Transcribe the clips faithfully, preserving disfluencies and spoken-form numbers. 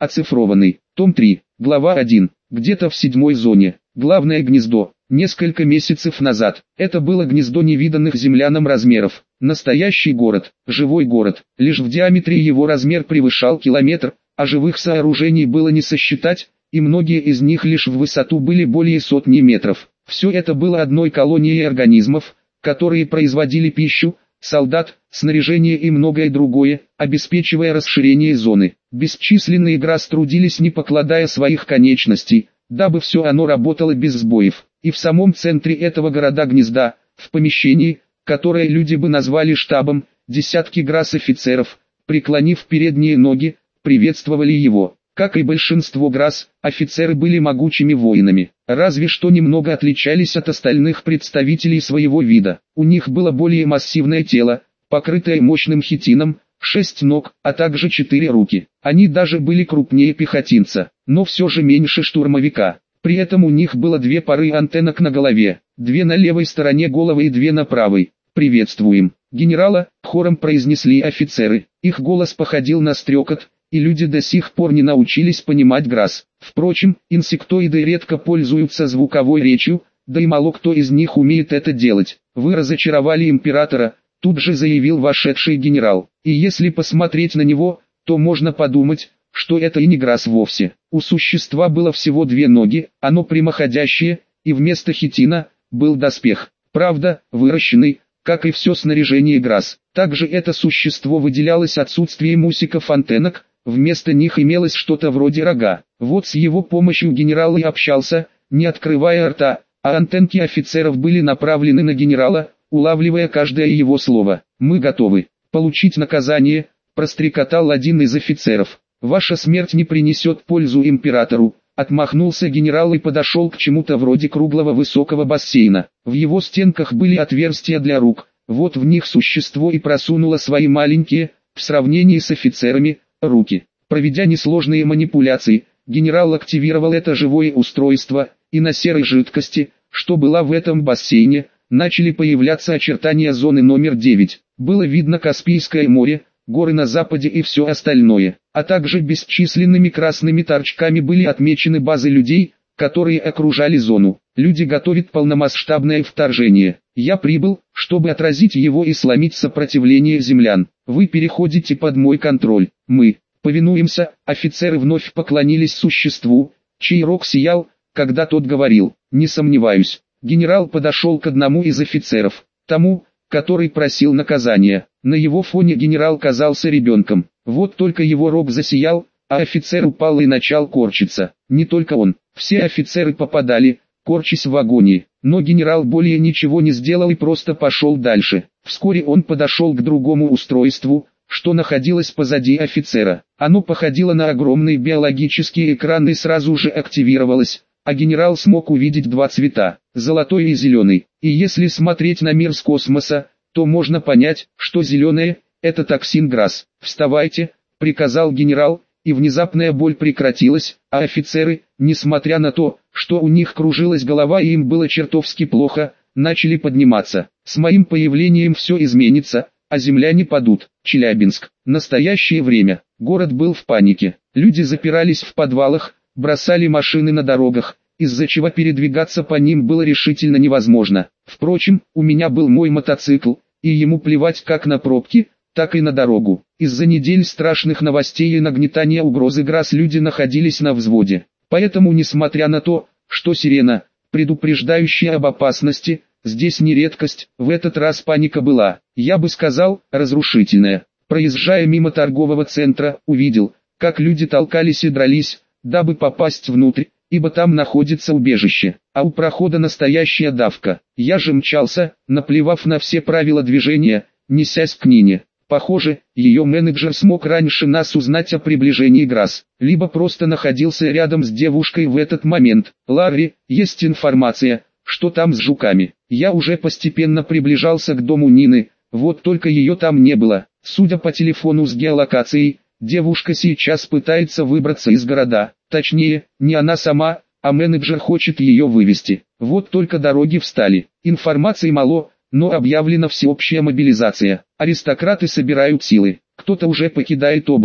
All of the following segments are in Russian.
Оцифрованный. Том три. Глава один. Где-то в седьмой зоне. Главное гнездо. Несколько месяцев назад. Это было гнездо невиданных землянам размеров. Настоящий город. Живой город. Лишь в диаметре его размер превышал километр, а живых сооружений было не сосчитать, и многие из них лишь в высоту были более сотни метров. Все это было одной колонией организмов, которые производили пищу, солдат, снаряжение и многое другое, обеспечивая расширение зоны. Бесчисленные грас трудились не покладая своих конечностей, дабы все оно работало без сбоев. И в самом центре этого города-гнезда, в помещении, которое люди бы назвали штабом, десятки грас-офицеров, преклонив передние ноги, приветствовали его. Как и большинство грас, офицеры были могучими воинами, разве что немного отличались от остальных представителей своего вида. У них было более массивное тело, покрытое мощным хитином, шесть ног, а также четыре руки. Они даже были крупнее пехотинца, но все же меньше штурмовика. При этом у них было две пары антеннок на голове, две на левой стороне головы и две на правой. «Приветствуем, генерала», — хором произнесли офицеры. Их голос походил на стрекот, и люди до сих пор не научились понимать грас. Впрочем, инсектоиды редко пользуются звуковой речью, да и мало кто из них умеет это делать. «Вы разочаровали императора», — тут же заявил вошедший генерал. И если посмотреть на него, то можно подумать, что это и не грас вовсе. У существа было всего две ноги, оно прямоходящее, и вместо хитина был доспех. Правда, выращенный, как и все снаряжение грас. Также это существо выделялось отсутствием усиков-антеннок, вместо них имелось что-то вроде рога. Вот с его помощью генерал и общался, не открывая рта, а антенки офицеров были направлены на генерала, улавливая каждое его слово. «Мы готовы получить наказание», — прострекотал один из офицеров. «Ваша смерть не принесет пользу императору», — отмахнулся генерал и подошел к чему-то вроде круглого высокого бассейна. В его стенках были отверстия для рук, вот в них существо и просунуло свои маленькие, в сравнении с офицерами, руки. Проведя несложные манипуляции, генерал активировал это живое устройство, и на серой жидкости, что была в этом бассейне, начали появляться очертания зоны номер девять. Было видно Каспийское море, горы на западе и все остальное, а также бесчисленными красными торчками были отмечены базы людей, которые окружали зону. Люди готовят полномасштабное вторжение. Я прибыл, чтобы отразить его и сломить сопротивление землян. Вы переходите под мой контроль. Мы повинуемся. Офицеры вновь поклонились существу, чей рог сиял, когда тот говорил. Не сомневаюсь. Генерал подошел к одному из офицеров, тому, который просил наказания. На его фоне генерал казался ребенком. Вот только его рог засиял, а офицер упал и начал корчиться. Не только он, все офицеры попадали, корчась в агонии. Но генерал более ничего не сделал и просто пошел дальше. Вскоре он подошел к другому устройству, что находилось позади офицера. Оно походило на огромный биологический экран и сразу же активировалось, а генерал смог увидеть два цвета, золотой и зеленый. И если смотреть на мир с космоса, то можно понять, что зеленое – это токсин грас. «Вставайте», – приказал генерал, и внезапная боль прекратилась, а офицеры, несмотря на то, что у них кружилась голова и им было чертовски плохо, начали подниматься. «С моим появлением все изменится, а земляне падут». Челябинск. Настоящее время. Город был в панике. Люди запирались в подвалах, бросали машины на дорогах, из-за чего передвигаться по ним было решительно невозможно. Впрочем, у меня был мой мотоцикл, и ему плевать как на пробки, так и на дорогу. Из-за недель страшных новостей и нагнетания угрозы грас люди находились на взводе. Поэтому, несмотря на то, что сирена, предупреждающая об опасности, здесь не редкость, в этот раз паника была, я бы сказал, разрушительная. Проезжая мимо торгового центра, увидел, как люди толкались и дрались, дабы попасть внутрь, ибо там находится убежище, а у прохода настоящая давка. Я же мчался, наплевав на все правила движения, несясь к Нине. Похоже, ее менеджер смог раньше нас узнать о приближении грас, либо просто находился рядом с девушкой в этот момент. «Ларри, есть информация, что там с жуками». Я уже постепенно приближался к дому Нины, вот только ее там не было. Судя по телефону с геолокацией, девушка сейчас пытается выбраться из города, точнее, не она сама, а менеджер хочет ее вывести. Вот только дороги встали, информации мало, но объявлена всеобщая мобилизация. Аристократы собирают силы, кто-то уже покидает область.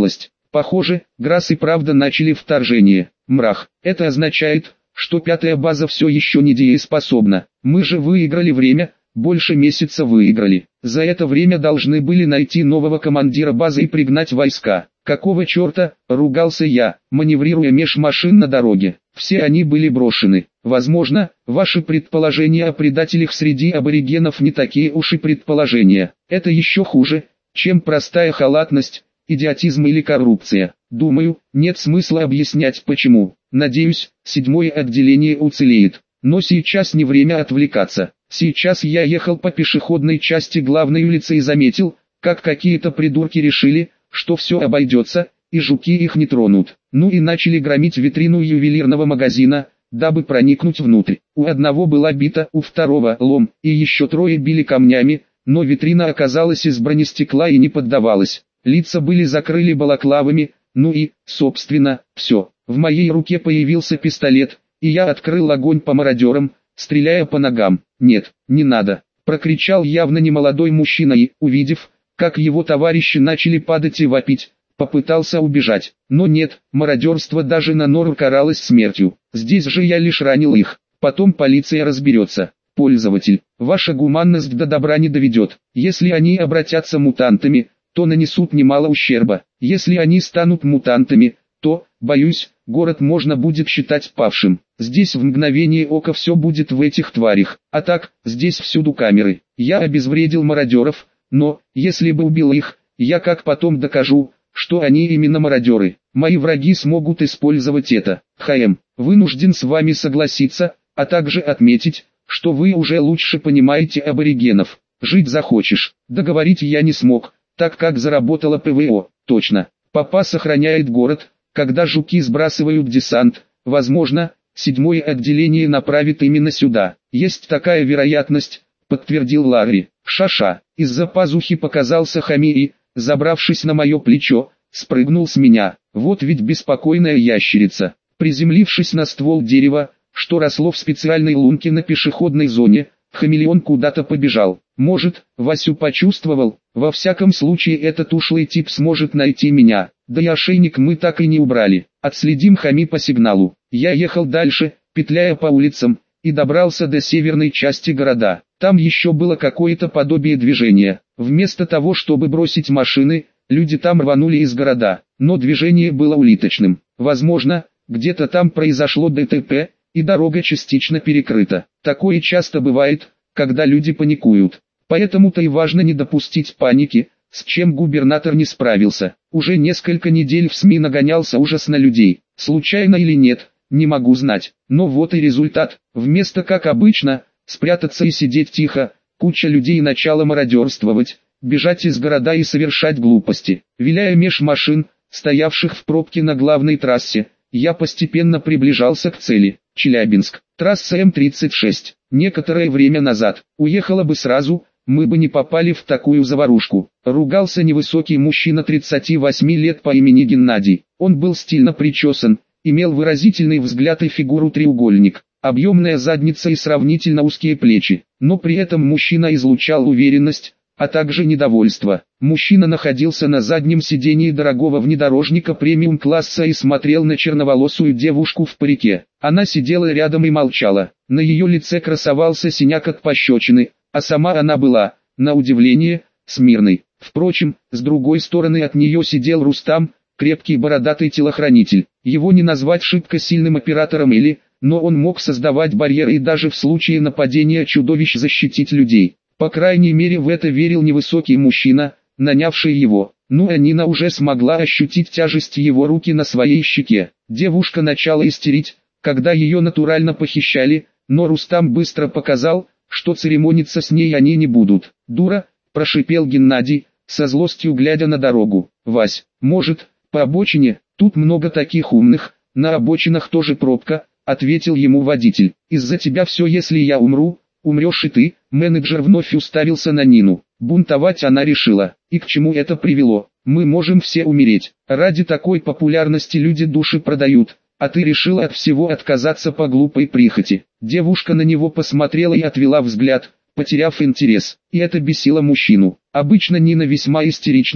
Похоже, Грасс и правда начали вторжение. Мрах. Это означает, что пятая база все еще не дееспособна. Мы же выиграли время, больше месяца выиграли. За это время должны были найти нового командира базы и пригнать войска. Какого черта, ругался я, маневрируя меж машин на дороге. Все они были брошены. Возможно, ваши предположения о предателях среди аборигенов не такие уж и предположения. Это еще хуже, чем простая халатность, идиотизм или коррупция. Думаю, нет смысла объяснять почему. Надеюсь, седьмое отделение уцелеет. Но сейчас не время отвлекаться. Сейчас я ехал по пешеходной части главной улицы и заметил, как какие-то придурки решили, что все обойдется, и жуки их не тронут. Ну и начали громить витрину ювелирного магазина, дабы проникнуть внутрь. У одного была бита, у второго лом, и еще трое били камнями, но витрина оказалась из бронестекла и не поддавалась. Лица были закрыли балаклавами, ну и, собственно, все. В моей руке появился пистолет, и я открыл огонь по мародерам, стреляя по ногам. «Нет, не надо!» – прокричал явно немолодой мужчина и, увидев, как его товарищи начали падать и вопить, попытался убежать. Но нет, мародерство даже на нору каралось смертью. Здесь же я лишь ранил их. Потом полиция разберется. Пользователь, ваша гуманность до добра не доведет. Если они обратятся мутантами, то нанесут немало ущерба. Если они станут мутантами, то, боюсь, город можно будет считать павшим. Здесь в мгновение ока все будет в этих тварях. А так, здесь всюду камеры. Я обезвредил мародеров, но, если бы убил их, я как потом докажу, что они именно мародеры. Мои враги смогут использовать это. ХМ, вынужден с вами согласиться, а также отметить, что вы уже лучше понимаете аборигенов. Жить захочешь. Договорить я не смог, так как заработало ПВО. Точно. Папа сохраняет город, когда жуки сбрасывают десант. Возможно, седьмое отделение направит именно сюда. Есть такая вероятность, подтвердил Ларри. Ша-ша. Из-за пазухи показался Хами и, забравшись на мое плечо, спрыгнул с меня. Вот ведь беспокойная ящерица. Приземлившись на ствол дерева, что росло в специальной лунке на пешеходной зоне, хамелеон куда-то побежал. Может, Васю почувствовал? Во всяком случае этот ушлый тип сможет найти меня. Да и ошейник мы так и не убрали. Отследим Хами по сигналу. Я ехал дальше, петляя по улицам, и добрался до северной части города. Там еще было какое-то подобие движения. Вместо того, чтобы бросить машины, люди там рванули из города. Но движение было улиточным. Возможно, где-то там произошло ДТП, и дорога частично перекрыта. Такое часто бывает, когда люди паникуют. Поэтому-то и важно не допустить паники, с чем губернатор не справился. Уже несколько недель в СМИ нагонялся ужас на людей. Случайно или нет, не могу знать. Но вот и результат. Вместо, как обычно, спрятаться и сидеть тихо, куча людей начала мародерствовать, бежать из города и совершать глупости. Виляя меж машин, стоявших в пробке на главной трассе, я постепенно приближался к цели. Челябинск. Трасса М тридцать шесть. Некоторое время назад. Уехала бы сразу, мы бы не попали в такую заварушку. Ругался невысокий мужчина тридцати восьми лет по имени Геннадий. Он был стильно причесан, имел выразительный взгляд и фигуру треугольник, объемная задница и сравнительно узкие плечи. Но при этом мужчина излучал уверенность, а также недовольство. Мужчина находился на заднем сидении дорогого внедорожника премиум-класса и смотрел на черноволосую девушку в парике. Она сидела рядом и молчала. На ее лице красовался синяк от пощечины, а сама она была, на удивление, смирной. Впрочем, с другой стороны от нее сидел Рустам, крепкий бородатый телохранитель. Его не назвать шибко сильным оператором или, но он мог создавать барьеры и даже в случае нападения чудовищ защитить людей. По крайней мере в это верил невысокий мужчина, нанявший его. Ну а Нина уже смогла ощутить тяжесть его руки на своей щеке. Девушка начала истерить, когда ее натурально похищали, но Рустам быстро показал, что церемониться с ней они не будут. «Дура», – прошипел Геннадий, со злостью глядя на дорогу. «Вась, может, по обочине, тут много таких умных, на обочинах тоже пробка», – ответил ему водитель. «Из-за тебя все, если я умру, умрешь и ты». Менеджер вновь уставился на Нину. Бунтовать она решила. И к чему это привело? Мы можем все умереть. Ради такой популярности люди души продают. А ты решила от всего отказаться по глупой прихоти. Девушка на него посмотрела и отвела взгляд, потеряв интерес. И это бесило мужчину. Обычно Нина весьма истерична,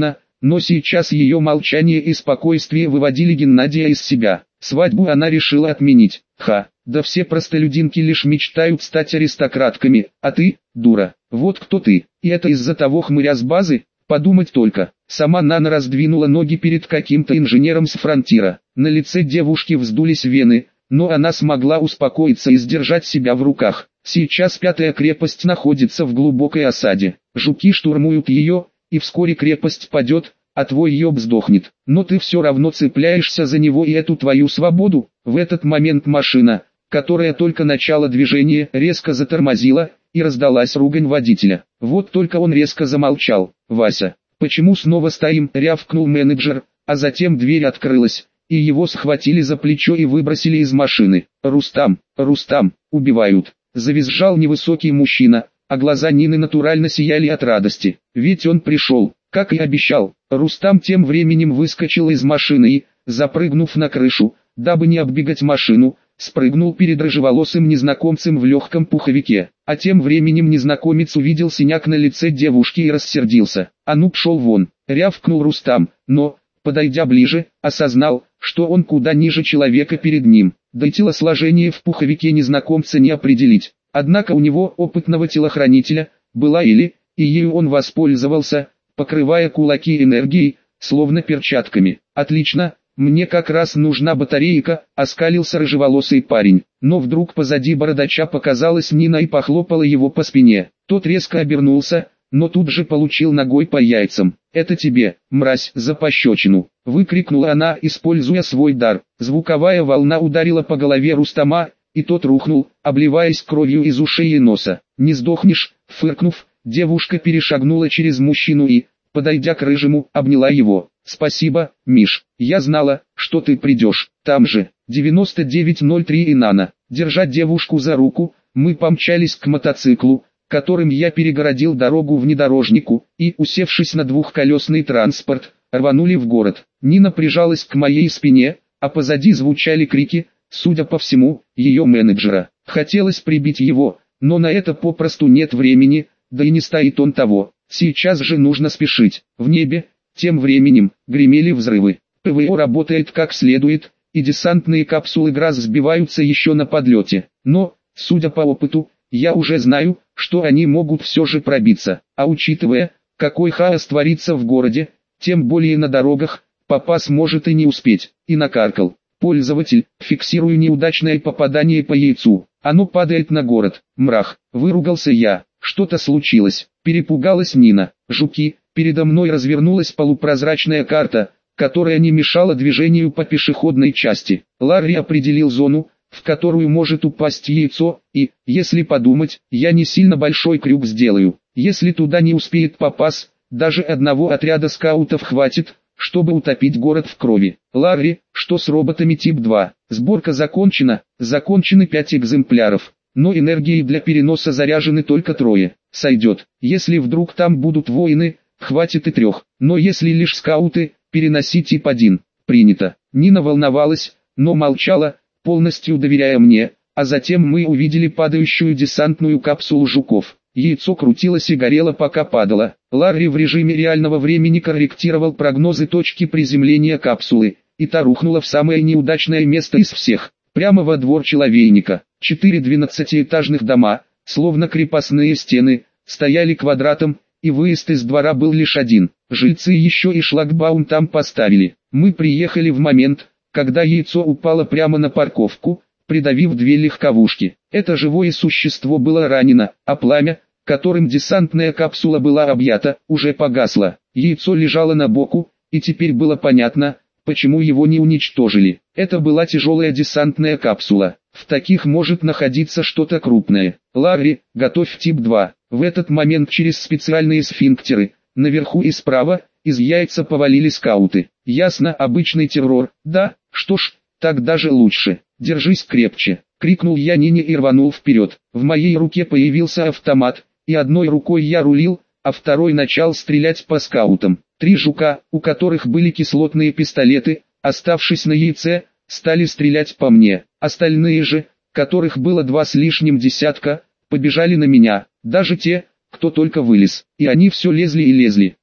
но сейчас ее молчание и спокойствие выводили Геннадия из себя. Свадьбу она решила отменить. Ха, да все простолюдинки лишь мечтают стать аристократками, а ты, дура, вот кто ты, и это из-за того хмыря с базы? Подумать только. Сама Нана раздвинула ноги перед каким-то инженером с фронтира. На лице девушки вздулись вены, но она смогла успокоиться и сдержать себя в руках. Сейчас пятая крепость находится в глубокой осаде. Жуки штурмуют ее, и вскоре крепость падет, а твой ёб сдохнет. Но ты все равно цепляешься за него и эту твою свободу. В этот момент машина, которая только начало движения, резко затормозила, и раздалась ругань водителя. Вот только он резко замолчал. «Вася, почему снова стоим?» — рявкнул менеджер, а затем дверь открылась, и его схватили за плечо и выбросили из машины. «Рустам, Рустам, убивают!» — завизжал невысокий мужчина, а глаза Нины натурально сияли от радости. Ведь он пришел, как и обещал. Рустам тем временем выскочил из машины и, запрыгнув на крышу, дабы не оббегать машину, спрыгнул перед рыжеволосым незнакомцем в легком пуховике. А тем временем незнакомец увидел синяк на лице девушки и рассердился. «А ну пшел вон!» — рявкнул Рустам, но, подойдя ближе, осознал, что он куда ниже человека перед ним. Да и телосложение в пуховике незнакомца не определить. Однако у него, опытного телохранителя, была или, и ею он воспользовался, покрывая кулаки энергией, словно перчатками. «Отлично! Мне как раз нужна батарейка», — оскалился рыжеволосый парень. Но вдруг позади бородача показалась Нина и похлопала его по спине. Тот резко обернулся, но тут же получил ногой по яйцам. «Это тебе, мразь, за пощечину!» — выкрикнула она, используя свой дар. Звуковая волна ударила по голове Рустама, и тот рухнул, обливаясь кровью из ушей и носа. «Не сдохнешь!» — фыркнув, девушка перешагнула через мужчину и, подойдя к рыжему, обняла его. «Спасибо, Миш, я знала, что ты придешь». Там же, девяносто девять ноль три и Нана, держа девушку за руку, мы помчались к мотоциклу, которым я перегородил дорогу внедорожнику, и, усевшись на двухколесный транспорт, рванули в город. Нина прижалась к моей спине, а позади звучали крики, судя по всему, ее менеджера. Хотелось прибить его, но на это попросту нет времени, да и не стоит он того. Сейчас же нужно спешить. В небе, тем временем, гремели взрывы. ПВО работает как следует, и десантные капсулы ГРАС сбиваются еще на подлете. Но, судя по опыту, я уже знаю, что они могут все же пробиться. А учитывая, какой хаос творится в городе, тем более на дорогах, попас может и не успеть. И накаркал. «Пользователь, фиксирую неудачное попадание по яйцу. Оно падает на город». «Мрах», выругался я. Что-то случилось. Перепугалась Нина. «Жуки». Передо мной развернулась полупрозрачная карта, которая не мешала движению по пешеходной части. Ларри определил зону, в которую может упасть яйцо, и, если подумать, я не сильно большой крюк сделаю. Если туда не успеет попасть, даже одного отряда скаутов хватит, чтобы утопить город в крови. «Ларри, что с роботами тип два? Сборка закончена, закончены пять экземпляров, но энергией для переноса заряжены только трое. Сойдет, если вдруг там будут воины, хватит и трех, но если лишь скауты, переноси тип один. Принято». Нина волновалась, но молчала, полностью доверяя мне, а затем мы увидели падающую десантную капсулу жуков. Яйцо крутилось и горело, пока падало. Ларри в режиме реального времени корректировал прогнозы точки приземления капсулы, и та рухнула в самое неудачное место из всех, прямо во двор человейника. Четыре двенадцатиэтажных дома, словно крепостные стены, стояли квадратом, и выезд из двора был лишь один. Жильцы еще и шлагбаум там поставили. Мы приехали в момент, когда яйцо упало прямо на парковку, придавив две легковушки. Это живое существо было ранено, а пламя, которым десантная капсула была объята, уже погасло. Яйцо лежало на боку, и теперь было понятно, почему его не уничтожили. Это была тяжелая десантная капсула. В таких может находиться что-то крупное. «Ларри, готовь тип два». В этот момент через специальные сфинктеры, наверху и справа, из яйца повалили скауты. Ясно, обычный террор. Да, что ж, так даже лучше. «Держись крепче», — крикнул я Нине и рванул вперед. В моей руке появился автомат, и одной рукой я рулил, а второй начал стрелять по скаутам. Три жука, у которых были кислотные пистолеты, оставшись на яйце, стали стрелять по мне. Остальные же, которых было два с лишним десятка, побежали на меня. Даже те, кто только вылез. И они все лезли и лезли.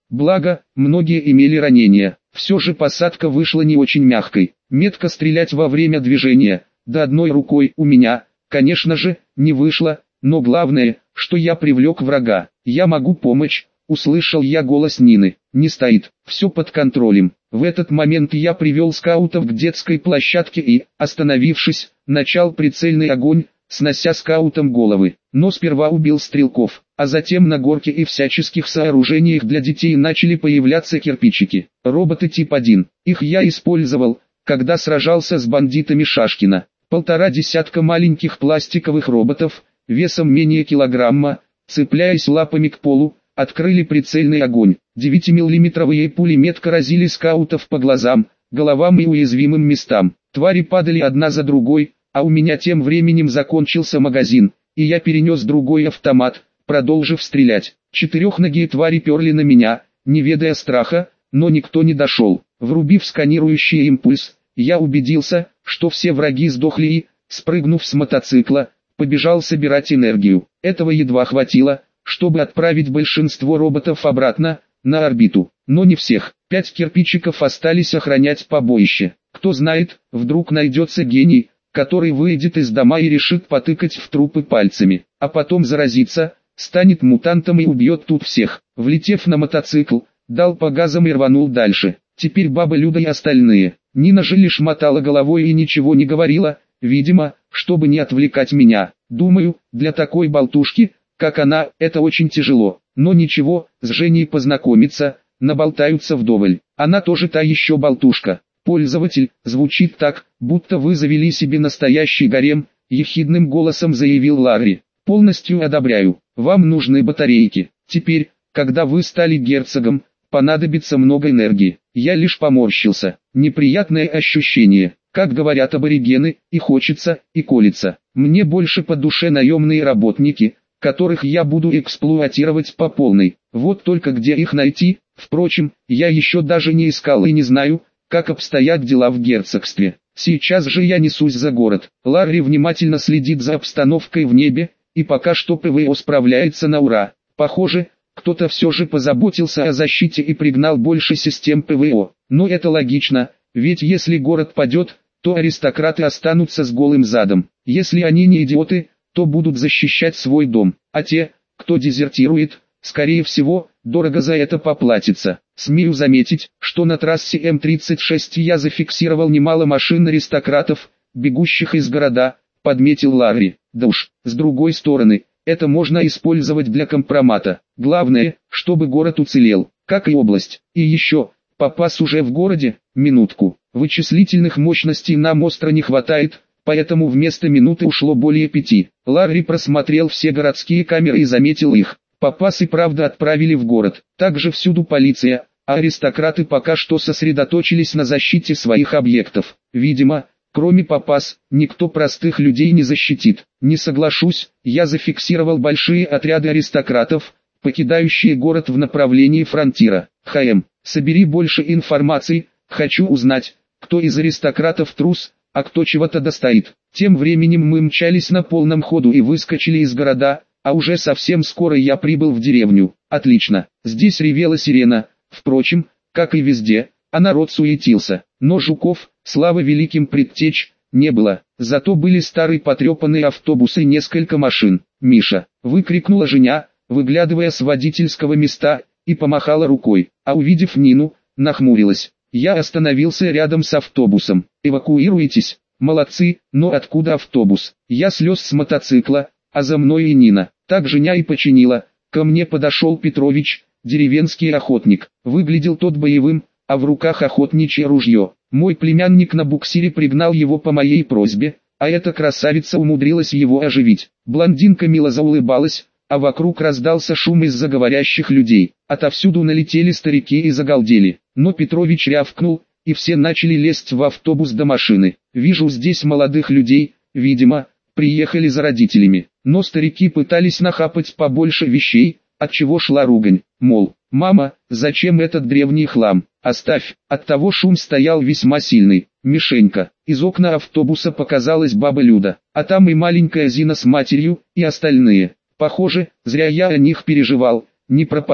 Благо, многие имели ранения. Все же посадка вышла не очень мягкой. Метко стрелять во время движения, да одной рукой у меня, конечно же, не вышло, но главное, что я привлек врага. «Я могу помочь», — услышал я голос Нины. «Не стоит, все под контролем». В этот момент я привел скаутов к детской площадке и, остановившись, начал прицельный огонь, снося скаутам головы. Но сперва убил стрелков, а затем на горке и всяческих сооружениях для детей начали появляться кирпичики. Роботы тип один. Их я использовал, когда сражался с бандитами Шашкина. Полтора десятка маленьких пластиковых роботов, весом менее килограмма, цепляясь лапами к полу, открыли прицельный огонь. девятимиллиметровые пули метко разили скаутов по глазам, головам и уязвимым местам. Твари падали одна за другой, а у меня тем временем закончился магазин, и я перенес другой автомат, продолжив стрелять. Четырехногие твари перли на меня, не ведая страха, но никто не дошел. Врубив сканирующий импульс, я убедился, что все враги сдохли и, спрыгнув с мотоцикла, побежал собирать энергию. Этого едва хватило, чтобы отправить большинство роботов обратно, на орбиту. Но не всех. Пять кирпичиков остались охранять побоище. Кто знает, вдруг найдется гений, который выйдет из дома и решит потыкать в трупы пальцами, а потом заразится, станет мутантом и убьет тут всех. Влетев на мотоцикл, дал по газам и рванул дальше. Теперь баба Люда и остальные. Нина же лишь мотала головой и ничего не говорила, видимо, чтобы не отвлекать меня. Думаю, для такой болтушки, как она, это очень тяжело. Но ничего, с Женей познакомиться, наболтаются вдоволь. Она тоже та еще болтушка. Пользователь, звучит так, будто вы завели себе настоящий гарем, ехидным голосом заявил Ларри. Полностью одобряю. Вам нужны батарейки. Теперь, когда вы стали герцогом, понадобится много энергии. Я лишь поморщился. Неприятное ощущение. Как говорят аборигены, и хочется, и колется. Мне больше по душе наемные работники, которых я буду эксплуатировать по полной. Вот только где их найти? Впрочем, я еще даже не искал и не знаю, как обстоят дела в герцогстве. Сейчас же я несусь за город. Ларри внимательно следит за обстановкой в небе, и пока что ПВО справляется на ура. Похоже, кто-то все же позаботился о защите и пригнал больше систем ПВО. Но это логично, ведь если город падет, то аристократы останутся с голым задом. Если они не идиоты, то будут защищать свой дом, а те, кто дезертирует, скорее всего, дорого за это поплатится. Смею заметить, что на трассе М тридцать шесть я зафиксировал немало машин аристократов, бегущих из города, подметил Ларри. Да уж, с другой стороны, это можно использовать для компромата. Главное, чтобы город уцелел, как и область. И еще, Папас уже в городе, минутку. Вычислительных мощностей нам остро не хватает, поэтому вместо минуты ушло более пяти. Ларри просмотрел все городские камеры и заметил их. Папас и правда отправили в город. Также всюду полиция, а аристократы пока что сосредоточились на защите своих объектов. Видимо, кроме Папас, никто простых людей не защитит. Не соглашусь, я зафиксировал большие отряды аристократов, покидающие город в направлении фронтира. ХМ, собери больше информации, хочу узнать, кто из аристократов трус, а кто чего-то достоит. Тем временем мы мчались на полном ходу и выскочили из города, а уже совсем скоро я прибыл в деревню. Отлично, здесь ревела сирена, впрочем, как и везде, а народ суетился. Но жуков, слава великим предтеч, не было. Зато были старые потрепанные автобусы и несколько машин. «Миша!» — выкрикнула Женя, выглядывая с водительского места, и помахала рукой, а увидев Нину, нахмурилась. Я остановился рядом с автобусом. «Эвакуируетесь?» «Молодцы, но откуда автобус?» Я слез с мотоцикла, а за мной и Нина. Так Женя и починила. Ко мне подошел Петрович, деревенский охотник. Выглядел тот боевым, а в руках охотничье ружье. Мой племянник на буксире пригнал его по моей просьбе, а эта красавица умудрилась его оживить. Блондинка мило заулыбалась, а вокруг раздался шум из-за говорящих людей. Отовсюду налетели старики и загалдели. Но Петрович рявкнул, и все начали лезть в автобус до машины. Вижу здесь молодых людей, видимо, приехали за родителями. Но старики пытались нахапать побольше вещей, отчего шла ругань. Мол, мама, зачем этот древний хлам? Оставь. Оттого шум стоял весьма сильный. Мишенька. Из окна автобуса показалась баба Люда, а там и маленькая Зина с матерью, и остальные. Похоже, зря я о них переживал, не пропадут.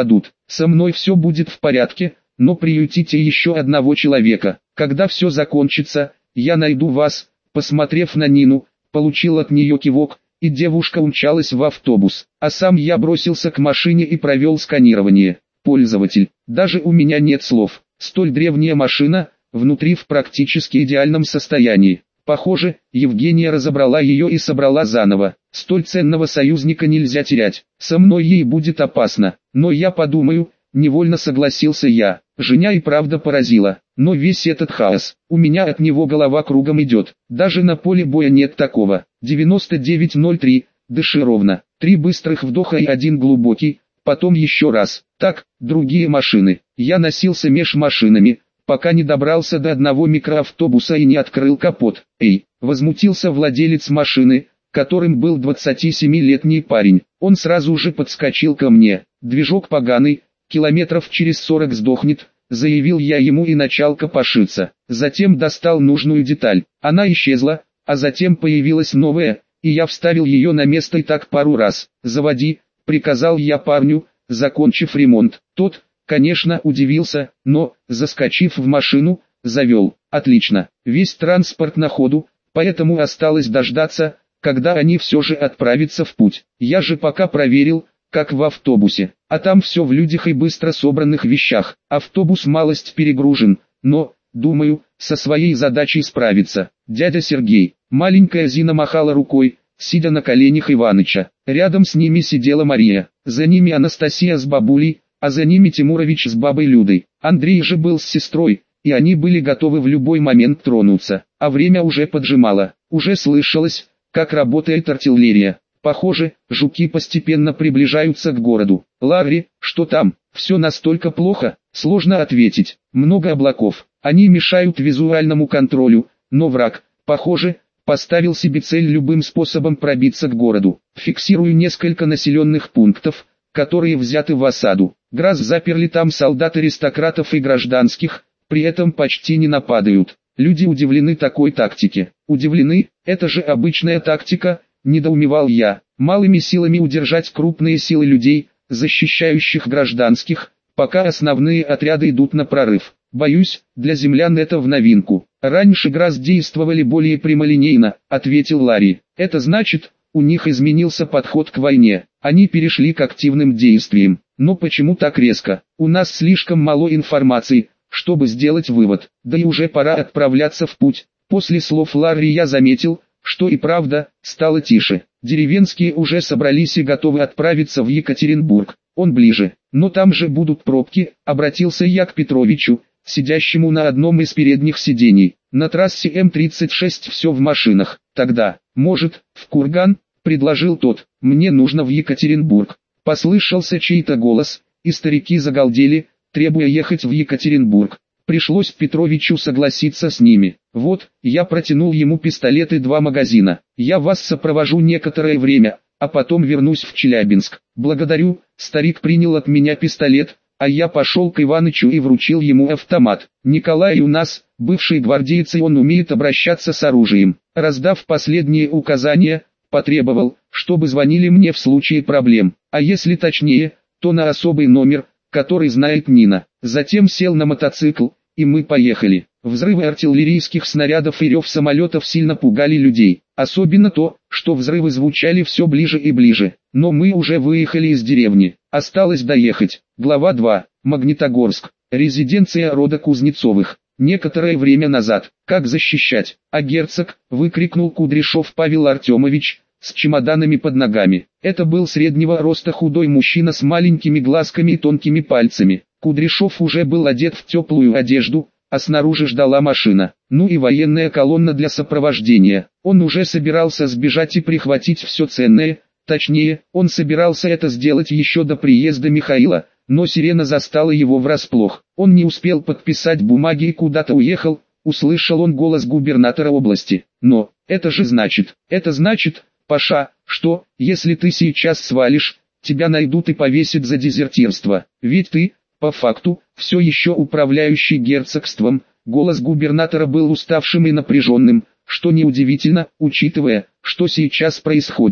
со мной все будет в порядке, но приютите еще одного человека. Когда все закончится, я найду вас». Посмотрев на Нину, получил от нее кивок, и девушка умчалась в автобус, а сам я бросился к машине и провел сканирование. Пользователь, даже у меня нет слов, столь древняя машина, внутри в практически идеальном состоянии. Похоже, Евгения разобрала ее и собрала заново. Столь ценного союзника нельзя терять, со мной ей будет опасно, но я подумаю, невольно согласился я. Женя и правда поразила, но весь этот хаос, у меня от него голова кругом идет, даже на поле боя нет такого. девяносто девять ноль три, дыши ровно, три быстрых вдоха и один глубокий, потом еще раз. Так, другие машины, я носился меж машинами, пока не добрался до одного микроавтобуса и не открыл капот. Эй, возмутился владелец машины, которым был двадцатисемилетний парень, он сразу же подскочил ко мне. Движок поганый, километров через сорок сдохнет, заявил я ему и начал копошиться. Затем достал нужную деталь, она исчезла, а затем появилась новая, и я вставил ее на место и так пару раз. «Заводи», — приказал я парню, закончив ремонт. Тот, конечно, удивился, но, заскочив в машину, завел. Отлично, весь транспорт на ходу, поэтому осталось дождаться, когда они все же отправятся в путь. Я же пока проверил, как в автобусе, а там все в людях и быстро собранных вещах. Автобус малость перегружен, но, думаю, со своей задачей справится. Дядя Сергей, маленькая Зина махала рукой, сидя на коленях Иваныча. Рядом с ними сидела Мария, за ними Анастасия с бабулей, а за ними Тимурович с бабой Людой. Андрей же был с сестрой, и они были готовы в любой момент тронуться, а время уже поджимало. Уже слышалось, как работает артиллерия. Похоже, жуки постепенно приближаются к городу. «Ларри, что там? Все настолько плохо?» Сложно ответить. Много облаков. Они мешают визуальному контролю, но враг, похоже, поставил себе цель любым способом пробиться к городу. Фиксирую несколько населенных пунктов, которые взяты в осаду. Граз заперли там солдат аристократов и гражданских, при этом почти не нападают. Люди удивлены такой тактике. Удивлены, это же обычная тактика, недоумевал я. Малыми силами удержать крупные силы людей, защищающих гражданских, пока основные отряды идут на прорыв. Боюсь, для землян это в новинку. Раньше Граз действовали более прямолинейно, ответил Ларри. Это значит, у них изменился подход к войне. Они перешли к активным действиям. Но почему так резко? У нас слишком мало информации, чтобы сделать вывод. Да и уже пора отправляться в путь. После слов Ларри я заметил, что и правда, стало тише. Деревенские уже собрались и готовы отправиться в Екатеринбург. Он ближе, но там же будут пробки, обратился я к Петровичу, сидящему на одном из передних сидений. На трассе М тридцать шесть все в машинах. Тогда, может, в Курган, предложил тот. Мне нужно в Екатеринбург. Послышался чей-то голос, и старики загалдели, требуя ехать в Екатеринбург. Пришлось Петровичу согласиться с ними. Вот, я протянул ему пистолет и два магазина. Я вас сопровожу некоторое время, а потом вернусь в Челябинск. Благодарю, старик принял от меня пистолет, а я пошел к Иванычу и вручил ему автомат. Николай у нас, бывший гвардеец, и он умеет обращаться с оружием. Раздав последние указания, потребовал, чтобы звонили мне в случае проблем, а если точнее, то на особый номер, который знает Нина. Затем сел на мотоцикл, и мы поехали. Взрывы артиллерийских снарядов и рев самолетов сильно пугали людей. Особенно то, что взрывы звучали все ближе и ближе. Но мы уже выехали из деревни. Осталось доехать. Глава два. Магнитогорск. Резиденция рода Кузнецовых. Некоторое время назад. Как защищать? А герцог, выкрикнул Кудряшов Павел Артемович, с чемоданами под ногами. Это был среднего роста худой мужчина с маленькими глазками и тонкими пальцами. Кудряшов уже был одет в теплую одежду, а снаружи ждала машина, ну и военная колонна для сопровождения. Он уже собирался сбежать и прихватить все ценное, точнее, он собирался это сделать еще до приезда Михаила, но сирена застала его врасплох. Он не успел подписать бумаги и куда-то уехал, услышал он голос губернатора области. Но, это же значит, это значит, Паша, что, если ты сейчас свалишь, тебя найдут и повесят за дезертирство. Ведь ты, по факту, все еще управляющий герцогством. Голос губернатора был уставшим и напряженным, что неудивительно, учитывая, что сейчас происходит.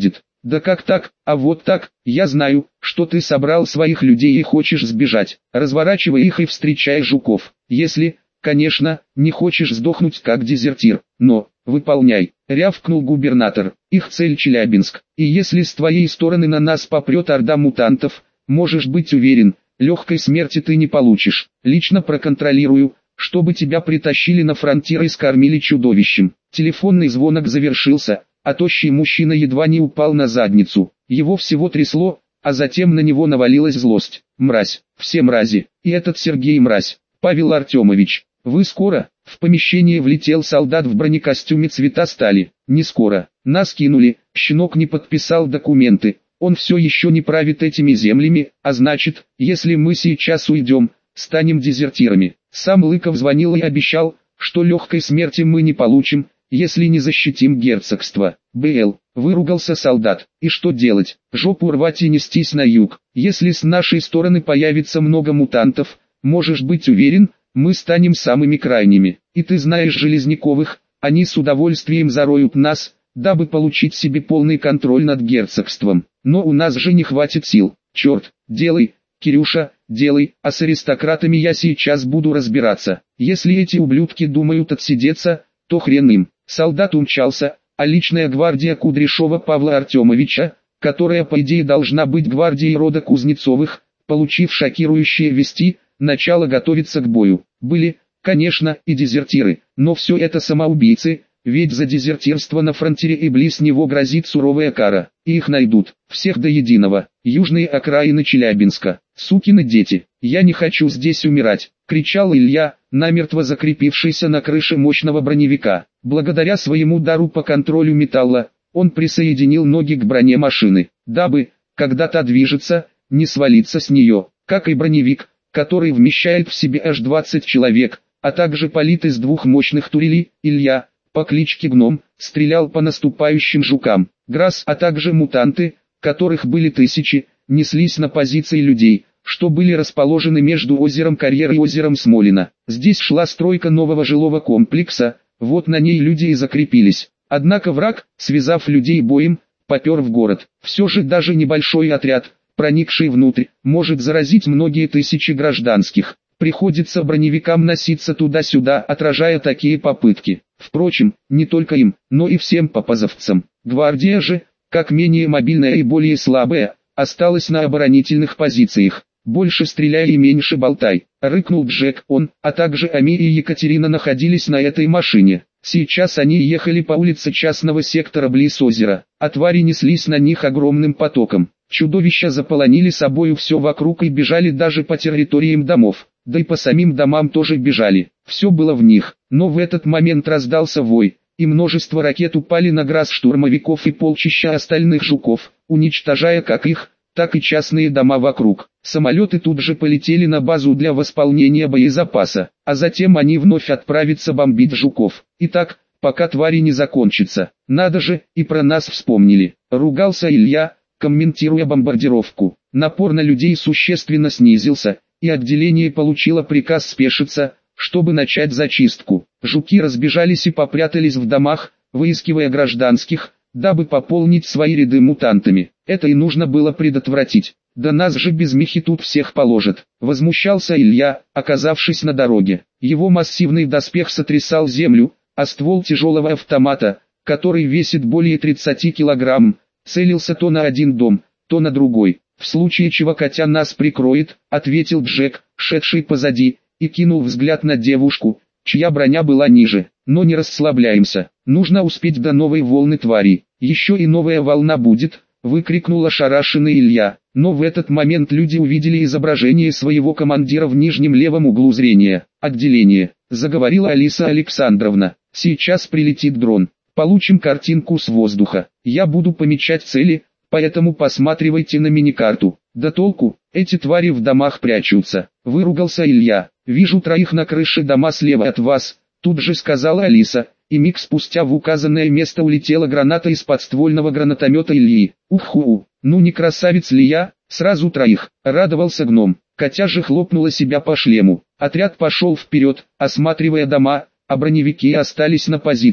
Да как так, а вот так, я знаю, что ты собрал своих людей и хочешь сбежать. Разворачивай их и встречай жуков. Если, конечно, не хочешь сдохнуть как дезертир, но, выполняй, рявкнул губернатор. Их цель Челябинск, и если с твоей стороны на нас попрет орда мутантов, можешь быть уверен, легкой смерти ты не получишь. Лично проконтролирую, чтобы тебя притащили на фронтир и скормили чудовищем. Телефонный звонок завершился, а тощий мужчина едва не упал на задницу. Его всего трясло, а затем на него навалилась злость. Мразь, все мрази, и этот Сергей мразь. Павел Артемович, вы скоро? В помещение влетел солдат в бронекостюме цвета стали. Не скоро, нас кинули, щенок не подписал документы. Он все еще не правит этими землями, а значит, если мы сейчас уйдем, станем дезертирами. Сам Лыков звонил и обещал, что легкой смерти мы не получим, если не защитим герцогство. БЛ, выругался солдат. И что делать? Жопу рвать и нестись на юг. Если с нашей стороны появится много мутантов, можешь быть уверен, мы станем самыми крайними. И ты знаешь Железняковых, они с удовольствием зароют нас, дабы получить себе полный контроль над герцогством. Но у нас же не хватит сил. Черт, делай, Кирюша, делай, а с аристократами я сейчас буду разбираться. Если эти ублюдки думают отсидеться, то хрен им. Солдат умчался, а личная гвардия Кудряшова Павла Артемовича, которая по идее должна быть гвардией рода Кузнецовых, получив шокирующие вести, начала готовиться к бою. Были, конечно, и дезертиры, но все это самоубийцы, ведь за дезертирство на фронтире и близ него грозит суровая кара, и их найдут, всех до единого. Южные окраины Челябинска, сукины дети, я не хочу здесь умирать, кричал Илья, намертво закрепившийся на крыше мощного броневика. Благодаря своему дару по контролю металла, он присоединил ноги к броне машины, дабы, когда та движется, не свалиться с нее, как и броневик, который вмещает в себе аж двадцать человек, а также палит из двух мощных турелей. Илья, по кличке Гном, стрелял по наступающим жукам. Грасс, а также мутанты, которых были тысячи, неслись на позиции людей, что были расположены между озером Карьер и озером Смолино. Здесь шла стройка нового жилого комплекса, вот на ней люди и закрепились. Однако враг, связав людей боем, попер в город. Все же даже небольшой отряд, проникший внутрь, может заразить многие тысячи гражданских. Приходится броневикам носиться туда-сюда, отражая такие попытки. Впрочем, не только им, но и всем попазовцам. Гвардия же, как менее мобильная и более слабая, осталась на оборонительных позициях. «Больше стреляй и меньше болтай», — рыкнул Джек. Он, а также Ами и Екатерина находились на этой машине. Сейчас они ехали по улице частного сектора близ озера, а твари неслись на них огромным потоком. Чудовища заполонили собою все вокруг и бежали даже по территориям домов, да и по самим домам тоже бежали. Все было в них, но в этот момент раздался вой, и множество ракет упали на град штурмовиков и полчища остальных жуков, уничтожая как их, так и частные дома вокруг. Самолеты тут же полетели на базу для восполнения боезапаса, а затем они вновь отправятся бомбить жуков. Итак, пока твари не закончатся. Надо же, и про нас вспомнили. Ругался Илья, комментируя бомбардировку. Напор на людей существенно снизился, и отделение получило приказ спешиться, чтобы начать зачистку. Жуки разбежались и попрятались в домах, выискивая гражданских, дабы пополнить свои ряды мутантами. Это и нужно было предотвратить. Да нас же без мехи тут всех положат. Возмущался Илья, оказавшись на дороге. Его массивный доспех сотрясал землю, а ствол тяжелого автомата, который весит более тридцати килограмм, целился то на один дом, то на другой. «В случае чего Катя нас прикроет», — ответил Джек, шедший позади, и кинул взгляд на девушку, чья броня была ниже. «Но не расслабляемся, нужно успеть до новой волны тварей. Еще и новая волна будет», — выкрикнул ошарашенный Илья. Но в этот момент люди увидели изображение своего командира в нижнем левом углу зрения. «Отделение», — заговорила Алиса Александровна. «Сейчас прилетит дрон. Получим картинку с воздуха. Я буду помечать цели, поэтому посматривайте на миникарту». «Да толку, эти твари в домах прячутся», — выругался Илья. «Вижу троих на крыше дома слева от вас», — тут же сказала Алиса, и миг спустя в указанное место улетела граната из подствольного гранатомета Ильи. «Уху, ну не красавец ли я, сразу троих», — радовался гном. Катя же хлопнула себя по шлему. Отряд пошел вперед, осматривая дома, а броневики остались на позициях.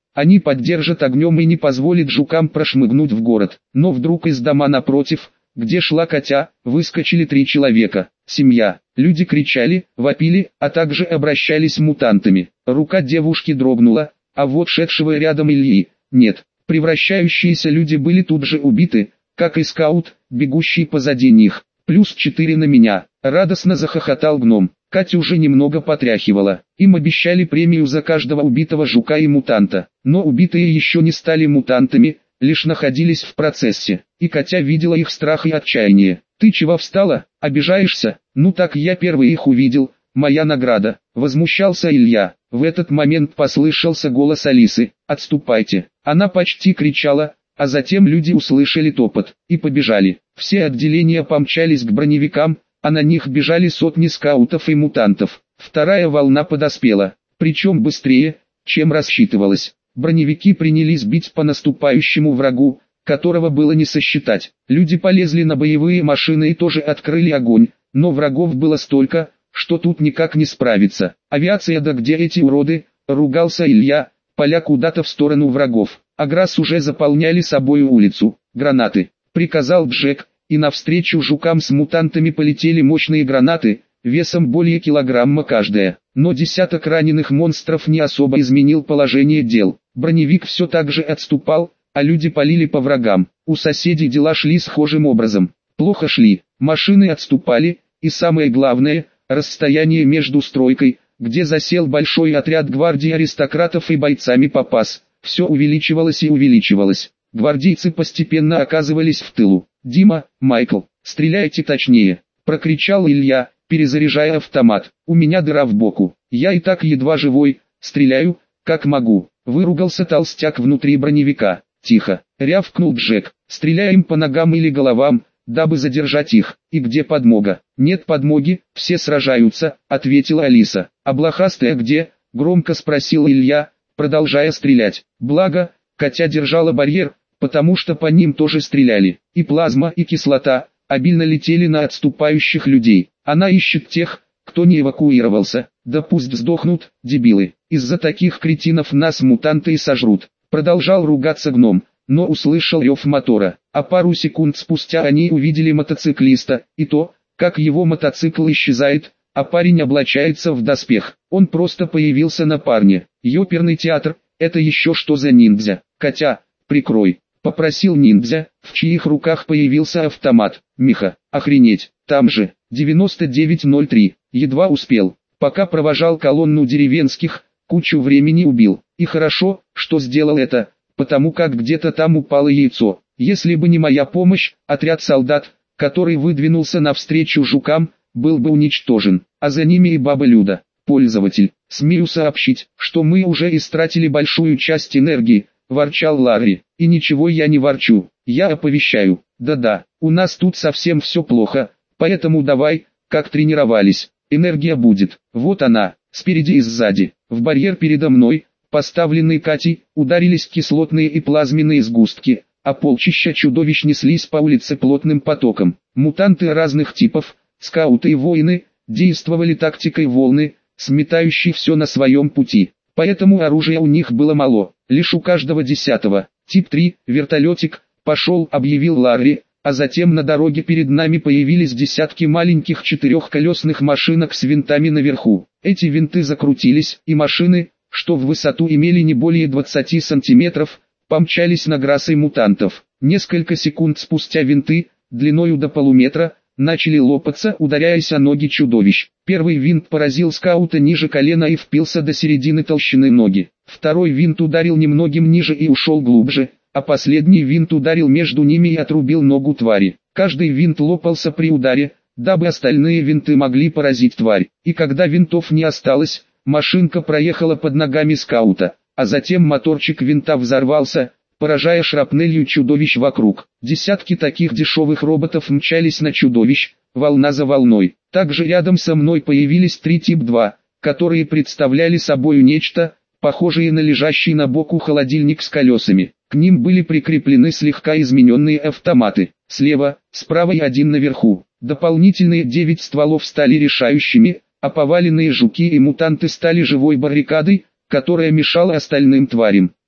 Они поддержат огнем и не позволят жукам прошмыгнуть в город. Но вдруг из дома напротив, где шла Катя, выскочили три человека. Семья. Люди кричали, вопили, а также обращались с мутантами. Рука девушки дрогнула, а вот шедшего рядом Ильи нет. Превращающиеся люди были тут же убиты, как и скаут, бегущий позади них. Плюс четыре на меня. Радостно захохотал гном. Катя уже немного потряхивала. Им обещали премию за каждого убитого жука и мутанта. Но убитые еще не стали мутантами, лишь находились в процессе. И Катя видела их страх и отчаяние. «Ты чего встала? Обижаешься? Ну так я первый их увидел. Моя награда!» Возмущался Илья. В этот момент послышался голос Алисы. «Отступайте!» Она почти кричала, а затем люди услышали топот и побежали. Все отделения помчались к броневикам, а на них бежали сотни скаутов и мутантов. Вторая волна подоспела, причем быстрее, чем рассчитывалось. Броневики принялись бить по наступающему врагу, которого было не сосчитать. Люди полезли на боевые машины и тоже открыли огонь, но врагов было столько, что тут никак не справиться. «Авиация, да где эти уроды?» — ругался Илья, поля куда-то в сторону врагов. Аграс уже заполняли собой улицу. «Гранаты!» — приказал Джек, и навстречу жукам с мутантами полетели мощные гранаты, весом более килограмма каждая. Но десяток раненых монстров не особо изменил положение дел. Броневик все так же отступал, а люди палили по врагам. У соседей дела шли схожим образом. Плохо шли, машины отступали, и самое главное, расстояние между стройкой, где засел большой отряд гвардии аристократов и бойцами попас, все увеличивалось и увеличивалось. Гвардейцы постепенно оказывались в тылу. «Дима, Майкл, стреляйте точнее!» — прокричал Илья, перезаряжая автомат. «У меня дыра в боку, я и так едва живой, стреляю, как могу!» — выругался толстяк внутри броневика. «Тихо!» — рявкнул Джек. «Стреляем по ногам или головам, дабы задержать их. И где подмога?» «Нет подмоги, все сражаются», — ответила Алиса. «А блохастая где?» — громко спросил Илья, продолжая стрелять. Благо, Катя держала барьер, потому что по ним тоже стреляли. И плазма, и кислота обильно летели на отступающих людей. Она ищет тех, кто не эвакуировался. Да пусть сдохнут, дебилы. Из-за таких кретинов нас мутанты и сожрут. Продолжал ругаться гном, но услышал рев мотора. А пару секунд спустя они увидели мотоциклиста, и то, как его мотоцикл исчезает, а парень облачается в доспех. Он просто появился на парне. Ёперный театр, это еще что за ниндзя? «Катя, прикрой», — попросил ниндзя, в чьих руках появился автомат. «Миха, охренеть, там же, девяносто девять ноль три, едва успел, пока провожал колонну деревенских, кучу времени убил. И хорошо, что сделал это, потому как где-то там упало яйцо. Если бы не моя помощь, отряд солдат, который выдвинулся навстречу жукам, был бы уничтожен, а за ними и баба Люда. Пользователь, смею сообщить, что мы уже истратили большую часть энергии», — ворчал Ларри. «И ничего я не ворчу, я оповещаю. Да-да, у нас тут совсем все плохо, поэтому давай, как тренировались, энергия будет». Вот она, спереди и сзади. В барьер передо мной, поставленный Катей, ударились кислотные и плазменные сгустки, а полчища чудовищ неслись по улице плотным потоком. Мутанты разных типов, скауты и воины, действовали тактикой волны, сметающей все на своем пути. Поэтому оружия у них было мало, лишь у каждого десятого. «Тип три, вертолетик, пошел», — объявил Ларри, а затем на дороге перед нами появились десятки маленьких четырехколесных машинок с винтами наверху. Эти винты закрутились, и машины, что в высоту имели не более двадцати сантиметров, помчались на грассой мутантов. Несколько секунд спустя винты, длиною до полуметра, начали лопаться, ударяясь о ноги чудовищ. Первый винт поразил скаута ниже колена и впился до середины толщины ноги. Второй винт ударил немногим ниже и ушел глубже, а последний винт ударил между ними и отрубил ногу твари. Каждый винт лопался при ударе, дабы остальные винты могли поразить тварь. И когда винтов не осталось, машинка проехала под ногами скаута, а затем моторчик винта взорвался, поражая шрапнелью чудовищ вокруг. Десятки таких дешевых роботов мчались на чудовищ, волна за волной. Также рядом со мной появились три тип два, которые представляли собой нечто, похожее на лежащий на боку холодильник с колесами. К ним были прикреплены слегка измененные автоматы. Слева, справа и один наверху. Дополнительные девять стволов стали решающими, а поваленные жуки и мутанты стали живой баррикадой, которая мешала остальным тварям.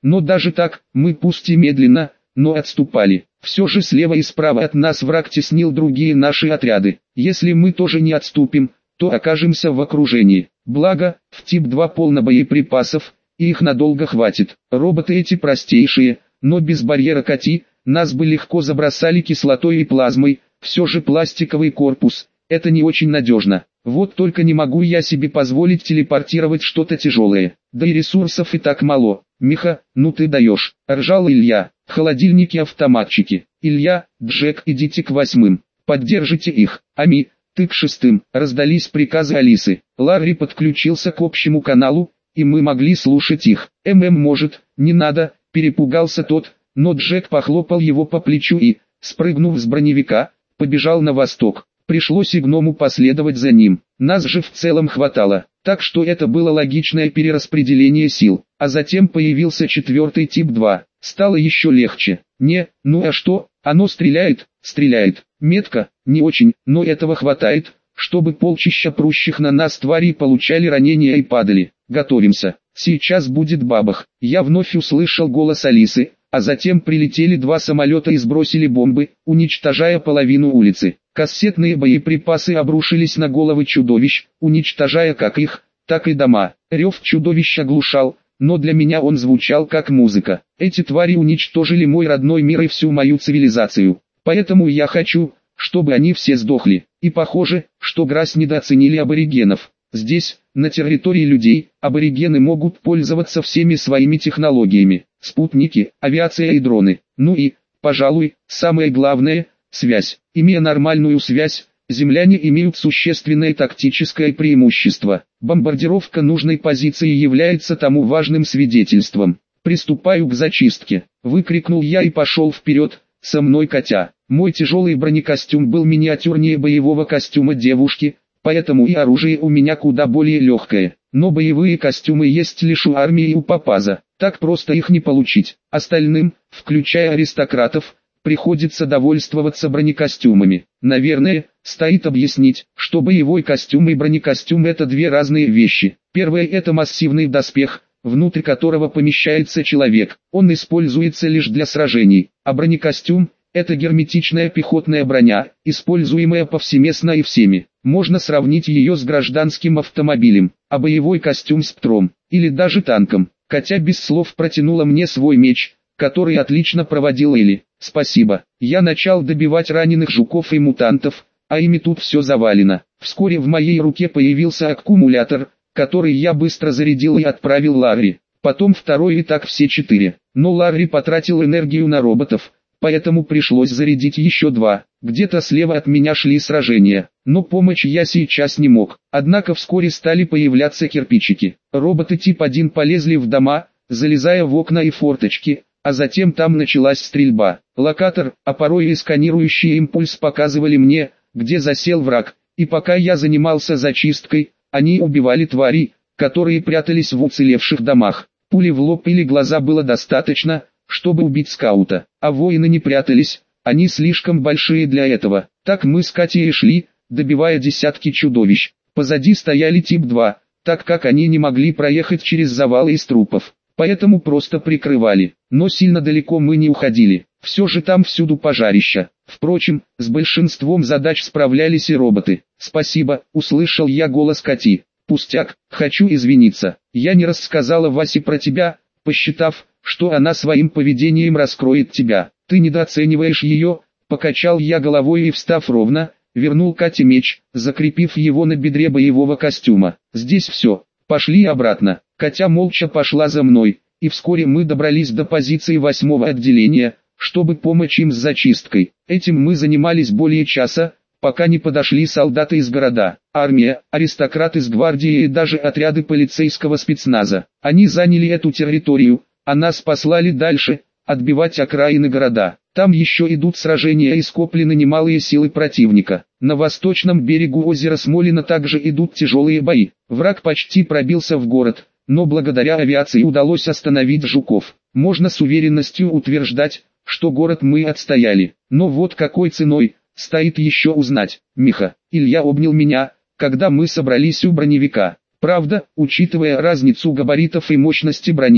Но даже так, мы пусть и медленно, но отступали. Все же слева и справа от нас враг теснил другие наши отряды. Если мы тоже не отступим, то окажемся в окружении. Благо, в тип два полно боеприпасов, и их надолго хватит. Роботы эти простейшие, но без барьера Кати, нас бы легко забросали кислотой и плазмой. Все же пластиковый корпус, это не очень надежно. Вот только не могу я себе позволить телепортировать что-то тяжелое. Да и ресурсов и так мало. Миха, ну ты даешь, ржал Илья. Холодильники-автоматчики. Илья, Джек, идите к восьмым. Поддержите их. Ами, ты к шестым. Раздались приказы Алисы. Ларри подключился к общему каналу, и мы могли слушать их. ММ может, не надо, перепугался тот, но Джек похлопал его по плечу и, спрыгнув с броневика, побежал на восток. Пришлось и гному последовать за ним. Нас же в целом хватало, так что это было логичное перераспределение сил. А затем появился четвертый тип два. Стало еще легче. Не, ну а что, оно стреляет, стреляет. Метко, не очень, но этого хватает, чтобы полчища прущих на нас тварей получали ранения и падали. Готовимся, сейчас будет бабах. Я вновь услышал голос Алисы, а затем прилетели два самолета и сбросили бомбы, уничтожая половину улицы. Кассетные боеприпасы обрушились на головы чудовищ, уничтожая как их, так и дома. Рев чудовищ оглушал, но для меня он звучал как музыка. Эти твари уничтожили мой родной мир и всю мою цивилизацию. Поэтому я хочу, чтобы они все сдохли. И похоже, что Грасс недооценили аборигенов. Здесь, на территории людей, аборигены могут пользоваться всеми своими технологиями. Спутники, авиация и дроны. Ну и, пожалуй, самое главное – связь. Имея нормальную связь, земляне имеют существенное тактическое преимущество. Бомбардировка нужной позиции является тому важным свидетельством. «Приступаю к зачистке», – выкрикнул я и пошел вперед, со мной Катя. Мой тяжелый бронекостюм был миниатюрнее боевого костюма девушки, поэтому и оружие у меня куда более легкое. Но боевые костюмы есть лишь у армии и у Папаза, так просто их не получить. Остальным, включая аристократов, приходится довольствоваться бронекостюмами. Наверное, стоит объяснить, что боевой костюм и бронекостюм это две разные вещи. Первое это массивный доспех, внутрь которого помещается человек. Он используется лишь для сражений, а бронекостюм – это герметичная пехотная броня, используемая повсеместно и всеми. Можно сравнить ее с гражданским автомобилем, а боевой костюм с птром, или даже танком. Катя без слов протянула мне свой меч, который отлично проводил Элли. Спасибо. Я начал добивать раненых жуков и мутантов, а ими тут все завалено. Вскоре в моей руке появился аккумулятор, который я быстро зарядил и отправил Ларри. Потом второй и так все четыре. Но Ларри потратил энергию на роботов, поэтому пришлось зарядить еще два. Где-то слева от меня шли сражения, но помочь я сейчас не мог. Однако вскоре стали появляться кирпичики. Роботы тип один полезли в дома, залезая в окна и форточки, а затем там началась стрельба. Локатор, а порой и сканирующий импульс показывали мне, где засел враг, и пока я занимался зачисткой, они убивали тварей, которые прятались в уцелевших домах. Пули в лоб или глаза было достаточно, чтобы убить скаута, а воины не прятались, они слишком большие для этого. Так мы с Катей шли, добивая десятки чудовищ. Позади стояли тип два, так как они не могли проехать через завалы из трупов, поэтому просто прикрывали. Но сильно далеко мы не уходили, все же там всюду пожарища. Впрочем, с большинством задач справлялись и роботы. «Спасибо», — услышал я голос Кати. «Пустяк, хочу извиниться. Я не рассказала Васе про тебя, посчитав, что она своим поведением раскроет тебя. Ты недооцениваешь ее», — покачал я головой и, встав ровно, вернул Кате меч, закрепив его на бедре боевого костюма. «Здесь все, пошли обратно». Катя молча пошла за мной, и вскоре мы добрались до позиции восьмого отделения, чтобы помочь им с зачисткой. Этим мы занимались более часа, пока не подошли солдаты из города, армия, аристократы с гвардией и даже отряды полицейского спецназа. Они заняли эту территорию, а нас послали дальше, отбивать окраины города. Там еще идут сражения и скоплены немалые силы противника. На восточном берегу озера Смолино также идут тяжелые бои. Враг почти пробился в город, но благодаря авиации удалось остановить жуков. Можно с уверенностью утверждать, что город мы отстояли. Но вот какой ценой, стоит еще узнать. Миха, Илья обнял меня, когда мы собрались у броневика. Правда, учитывая разницу габаритов и мощности брони,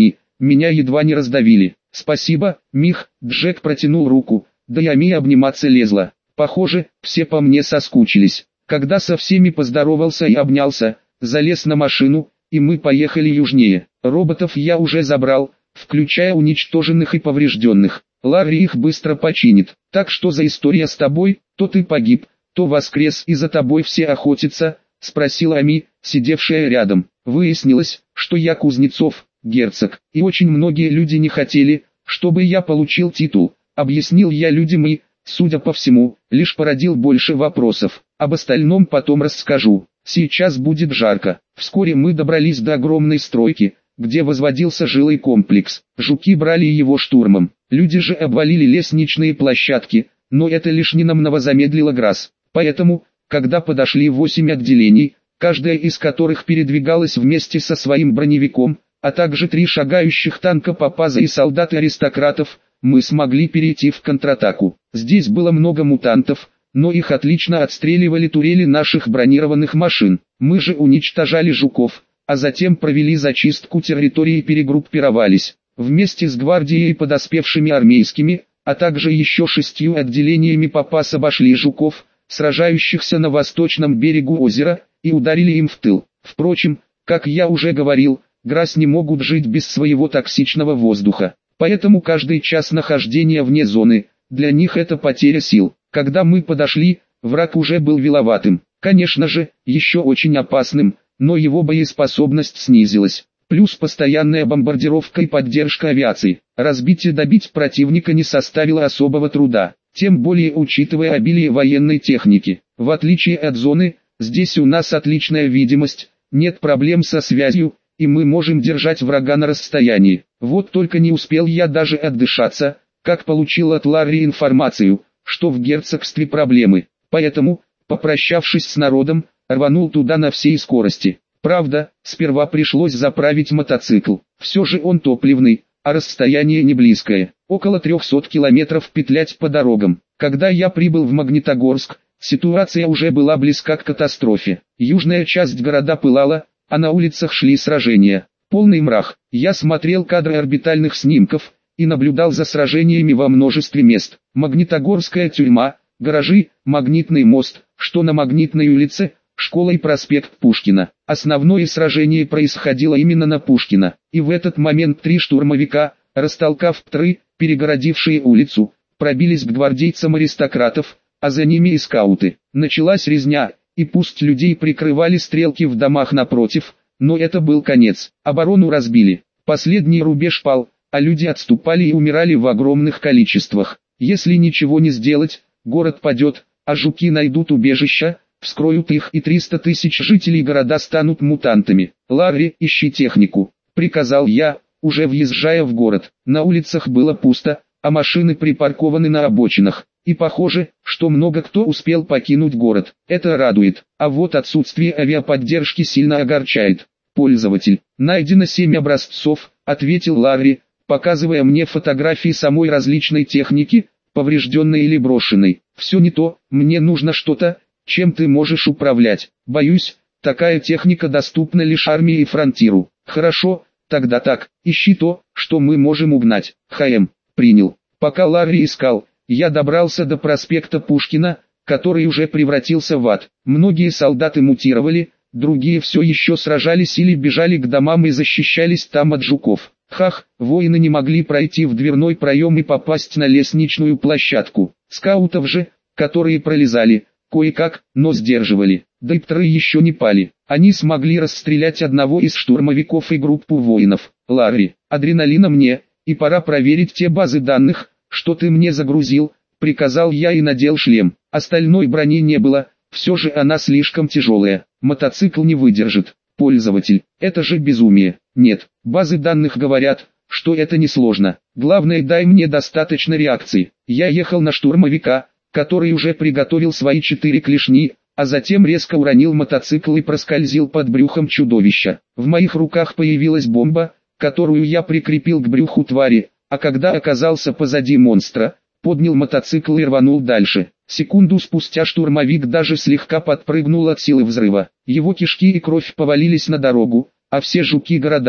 меня едва не раздавили. Спасибо, Мих, Джек протянул руку, да и Ами обниматься лезла. Похоже, все по мне соскучились. Когда со всеми поздоровался и обнялся, залез на машину, и мы поехали южнее. Роботов я уже забрал, включая уничтоженных и поврежденных. Ларри их быстро починит. Так что за история с тобой? То ты погиб, то воскрес и за тобой все охотятся, спросила Ами, сидевшая рядом. Выяснилось, что я Кузнецов, герцог, и очень многие люди не хотели, чтобы я получил титул. Объяснил я людям и, судя по всему, лишь породил больше вопросов. Об остальном потом расскажу. Сейчас будет жарко. Вскоре мы добрались до огромной стройки, где возводился жилой комплекс. Жуки брали его штурмом. Люди же обвалили лестничные площадки, но это лишь ненамного замедлило Грасс. Поэтому, когда подошли восемь отделений, каждая из которых передвигалась вместе со своим броневиком, а также три шагающих танка Папаза и солдаты аристократов, мы смогли перейти в контратаку. Здесь было много мутантов, но их отлично отстреливали турели наших бронированных машин. Мы же уничтожали жуков, а затем провели зачистку территории и перегруппировались. Вместе с гвардией и подоспевшими армейскими, а также еще шестью отделениями Папас обошли жуков, сражающихся на восточном берегу озера, и ударили им в тыл. Впрочем, как я уже говорил, Грасс не могут жить без своего токсичного воздуха. Поэтому каждый час нахождения вне зоны, для них это потеря сил. Когда мы подошли, враг уже был виловатым. Конечно же, еще очень опасным, но его боеспособность снизилась. Плюс постоянная бомбардировка и поддержка авиации. Разбить и добить противника не составило особого труда. Тем более учитывая обилие военной техники. В отличие от зоны, здесь у нас отличная видимость, нет проблем со связью, и мы можем держать врага на расстоянии. Вот только не успел я даже отдышаться, как получил от Ларри информацию, что в герцогстве проблемы. Поэтому, попрощавшись с народом, рванул туда на всей скорости. Правда, сперва пришлось заправить мотоцикл. Все же он топливный, а расстояние не близкое. Около трехсот километров петлять по дорогам. Когда я прибыл в Магнитогорск, ситуация уже была близка к катастрофе. Южная часть города пылала, а на улицах шли сражения. Полный мрак. Я смотрел кадры орбитальных снимков и наблюдал за сражениями во множестве мест. Магнитогорская тюрьма, гаражи, Магнитный мост, что на Магнитной улице, школа и проспект Пушкина. Основное сражение происходило именно на Пушкина, и в этот момент три штурмовика, растолкав птры, перегородившие улицу, пробились к гвардейцам аристократов, а за ними и скауты. Началась резня, и пусть людей прикрывали стрелки в домах напротив, но это был конец. Оборону разбили, последний рубеж пал, а люди отступали и умирали в огромных количествах. Если ничего не сделать, город падет, а жуки найдут убежища, вскроют их, и триста тысяч жителей города станут мутантами. «Ларри, ищи технику», — приказал я, уже въезжая в город. На улицах было пусто, а машины припаркованы на обочинах. И похоже, что много кто успел покинуть город. Это радует, а вот отсутствие авиаподдержки сильно огорчает. «Пользователь, найдено семь образцов», — ответил Ларри, показывая мне фотографии самой различной техники, поврежденной или брошенной. «Все не то, мне нужно что-то, чем ты можешь управлять. Боюсь, такая техника доступна лишь армии и фронтиру». «Хорошо, тогда так, ищи то, что мы можем угнать». «ХМ, принял». Пока Ларри искал, я добрался до проспекта Пушкина, который уже превратился в ад. Многие солдаты мутировали, другие все еще сражались или бежали к домам и защищались там от жуков. Хах, воины не могли пройти в дверной проем и попасть на лестничную площадку. Скаутов же, которые пролезали, кое-как, но сдерживали. Да и птры еще не пали. Они смогли расстрелять одного из штурмовиков и группу воинов. «Ларри, адреналина мне, и пора проверить те базы данных, что ты мне загрузил», — приказал я и надел шлем. Остальной брони не было, все же она слишком тяжелая. Мотоцикл не выдержит. «Пользователь, это же безумие». «Нет, базы данных говорят, что это несложно. Главное, дай мне достаточно реакции». Я ехал на штурмовика, который уже приготовил свои четыре клешни, а затем резко уронил мотоцикл и проскользил под брюхом чудовища. В моих руках появилась бомба, которую я прикрепил к брюху твари, а когда оказался позади монстра, поднял мотоцикл и рванул дальше. Секунду спустя штурмовик даже слегка подпрыгнул от силы взрыва. Его кишки и кровь повалились на дорогу, а все жуки города,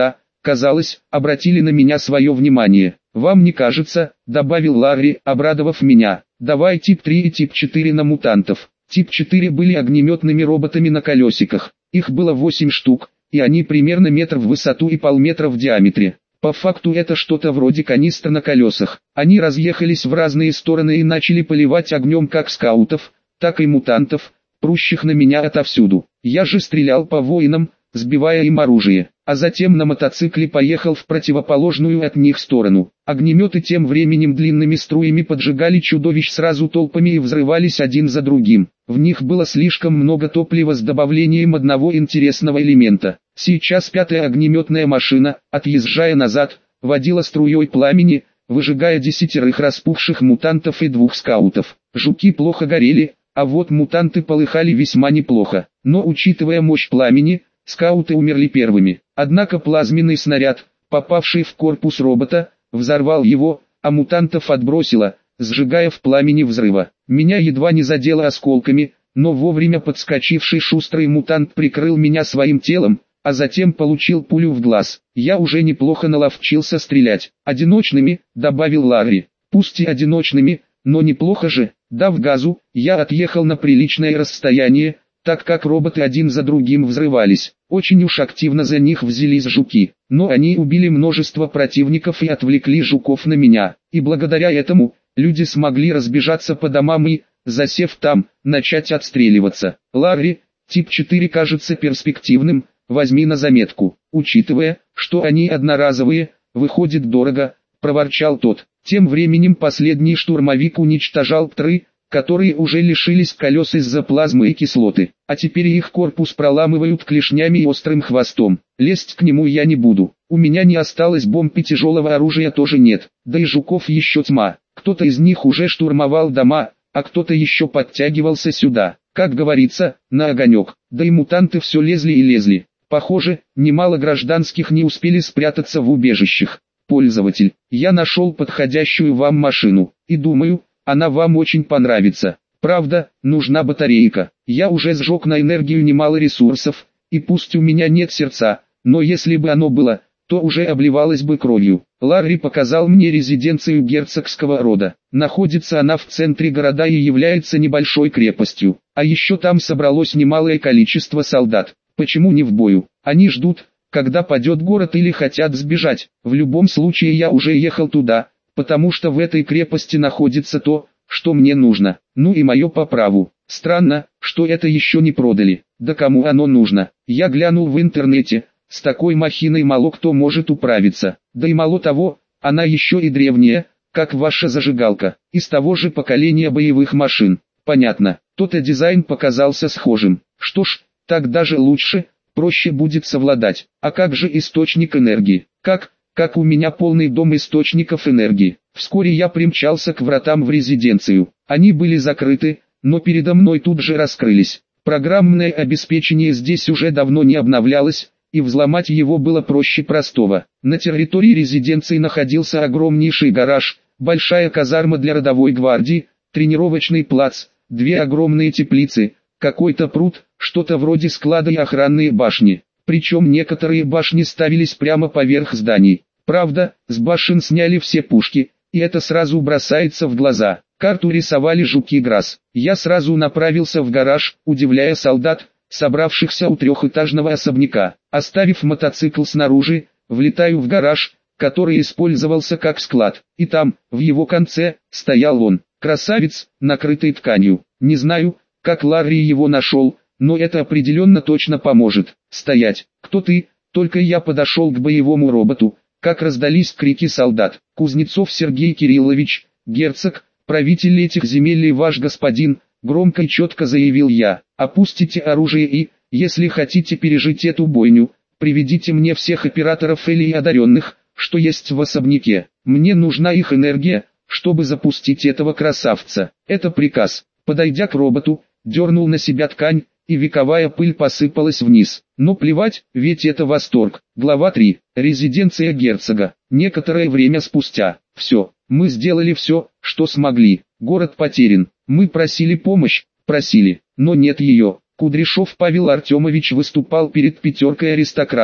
казалось, обратили на меня свое внимание. «Вам не кажется», — добавил Ларри, обрадовав меня, — «давай тип три и тип четыре на мутантов». Тип четыре были огнеметными роботами на колесиках. Их было восемь штук, и они примерно метр в высоту и полметра в диаметре. По факту это что-то вроде канистр на колесах. Они разъехались в разные стороны и начали поливать огнем как скаутов, так и мутантов, прущих на меня отовсюду. Я же стрелял по воинам, сбивая им оружие, а затем на мотоцикле поехал в противоположную от них сторону. Огнеметы тем временем длинными струями поджигали чудовищ сразу толпами и взрывались один за другим. В них было слишком много топлива с добавлением одного интересного элемента. Сейчас пятая огнеметная машина, отъезжая назад, водила струей пламени, выжигая десятерых распухших мутантов и двух скаутов. Жуки плохо горели, а вот мутанты полыхали весьма неплохо. Но учитывая мощь пламени, скауты умерли первыми. Однако плазменный снаряд, попавший в корпус робота, взорвал его, а мутантов отбросило, сжигая в пламени взрыва. Меня едва не задело осколками, но вовремя подскочивший шустрый мутант прикрыл меня своим телом, а затем получил пулю в глаз. Я уже неплохо наловчился стрелять. «Одиночными», — добавил Ларри. «Пусть и одиночными, но неплохо же». Дав газу, я отъехал на приличное расстояние, так как роботы один за другим взрывались. Очень уж активно за них взялись жуки, но они убили множество противников и отвлекли жуков на меня, и благодаря этому, люди смогли разбежаться по домам и, засев там, начать отстреливаться. «Ларри, тип четыре кажется перспективным, возьми на заметку, учитывая, что они одноразовые, выходит дорого», — проворчал тот. Тем временем последний штурмовик уничтожал птры, которые уже лишились колес из-за плазмы и кислоты, а теперь их корпус проламывают клешнями и острым хвостом. Лезть к нему я не буду, у меня не осталось бомб и тяжелого оружия тоже нет, да и жуков еще тьма. Кто-то из них уже штурмовал дома, а кто-то еще подтягивался сюда, как говорится, на огонек, да и мутанты все лезли и лезли. Похоже, немало гражданских не успели спрятаться в убежищах. Пользователь, я нашел подходящую вам машину, и думаю, она вам очень понравится. Правда, нужна батарейка. Я уже сжег на энергию немало ресурсов, и пусть у меня нет сердца, но если бы оно было, то уже обливалось бы кровью. Ларри показал мне резиденцию герцогского рода. Находится она в центре города и является небольшой крепостью. А еще там собралось немалое количество солдат. Почему не в бою? Они ждут, когда падет город или хотят сбежать. В любом случае я уже ехал туда, потому что в этой крепости находится то, что мне нужно, ну и мое по праву. Странно, что это еще не продали. Да кому оно нужно? Я глянул в интернете, с такой махиной мало кто может управиться. Да и мало того, она еще и древняя, как ваша зажигалка, из того же поколения боевых машин. Понятно, тот и дизайн показался схожим. Что ж, так даже лучше, проще будет совладать. А как же источник энергии? Как, как у меня полный дом источников энергии. Вскоре я примчался к вратам в резиденцию. Они были закрыты, но передо мной тут же раскрылись. Программное обеспечение здесь уже давно не обновлялось, и взломать его было проще простого. На территории резиденции находился огромнейший гараж, большая казарма для родовой гвардии, тренировочный плац, две огромные теплицы, какой-то пруд, что-то вроде склада и охранные башни. Причем некоторые башни ставились прямо поверх зданий. Правда, с башен сняли все пушки, и это сразу бросается в глаза. Карту рисовали жуки Грасс. Я сразу направился в гараж, удивляя солдат, собравшихся у трехэтажного особняка. Оставив мотоцикл снаружи, влетаю в гараж, который использовался как склад. И там, в его конце, стоял он. Красавец, накрытый тканью. Не знаю, как Ларри его нашел, но это определенно точно поможет. «Стоять! Кто ты?» Только я подошел к боевому роботу, как раздались крики солдат. «Кузнецов Сергей Кириллович, герцог, правитель этих земель и ваш господин», громко и четко заявил я. «Опустите оружие и, если хотите пережить эту бойню, приведите мне всех операторов или одаренных, что есть в особняке. Мне нужна их энергия, чтобы запустить этого красавца. Это приказ». Подойдя к роботу, дернул на себя ткань, и вековая пыль посыпалась вниз. Но плевать, ведь это восторг. Глава три. Резиденция герцога. Некоторое время спустя. Все, мы сделали все, что смогли. Город потерян. Мы просили помощь, просили, но нет ее. Кудряшов Павел Артемович выступал перед пятеркой аристократов.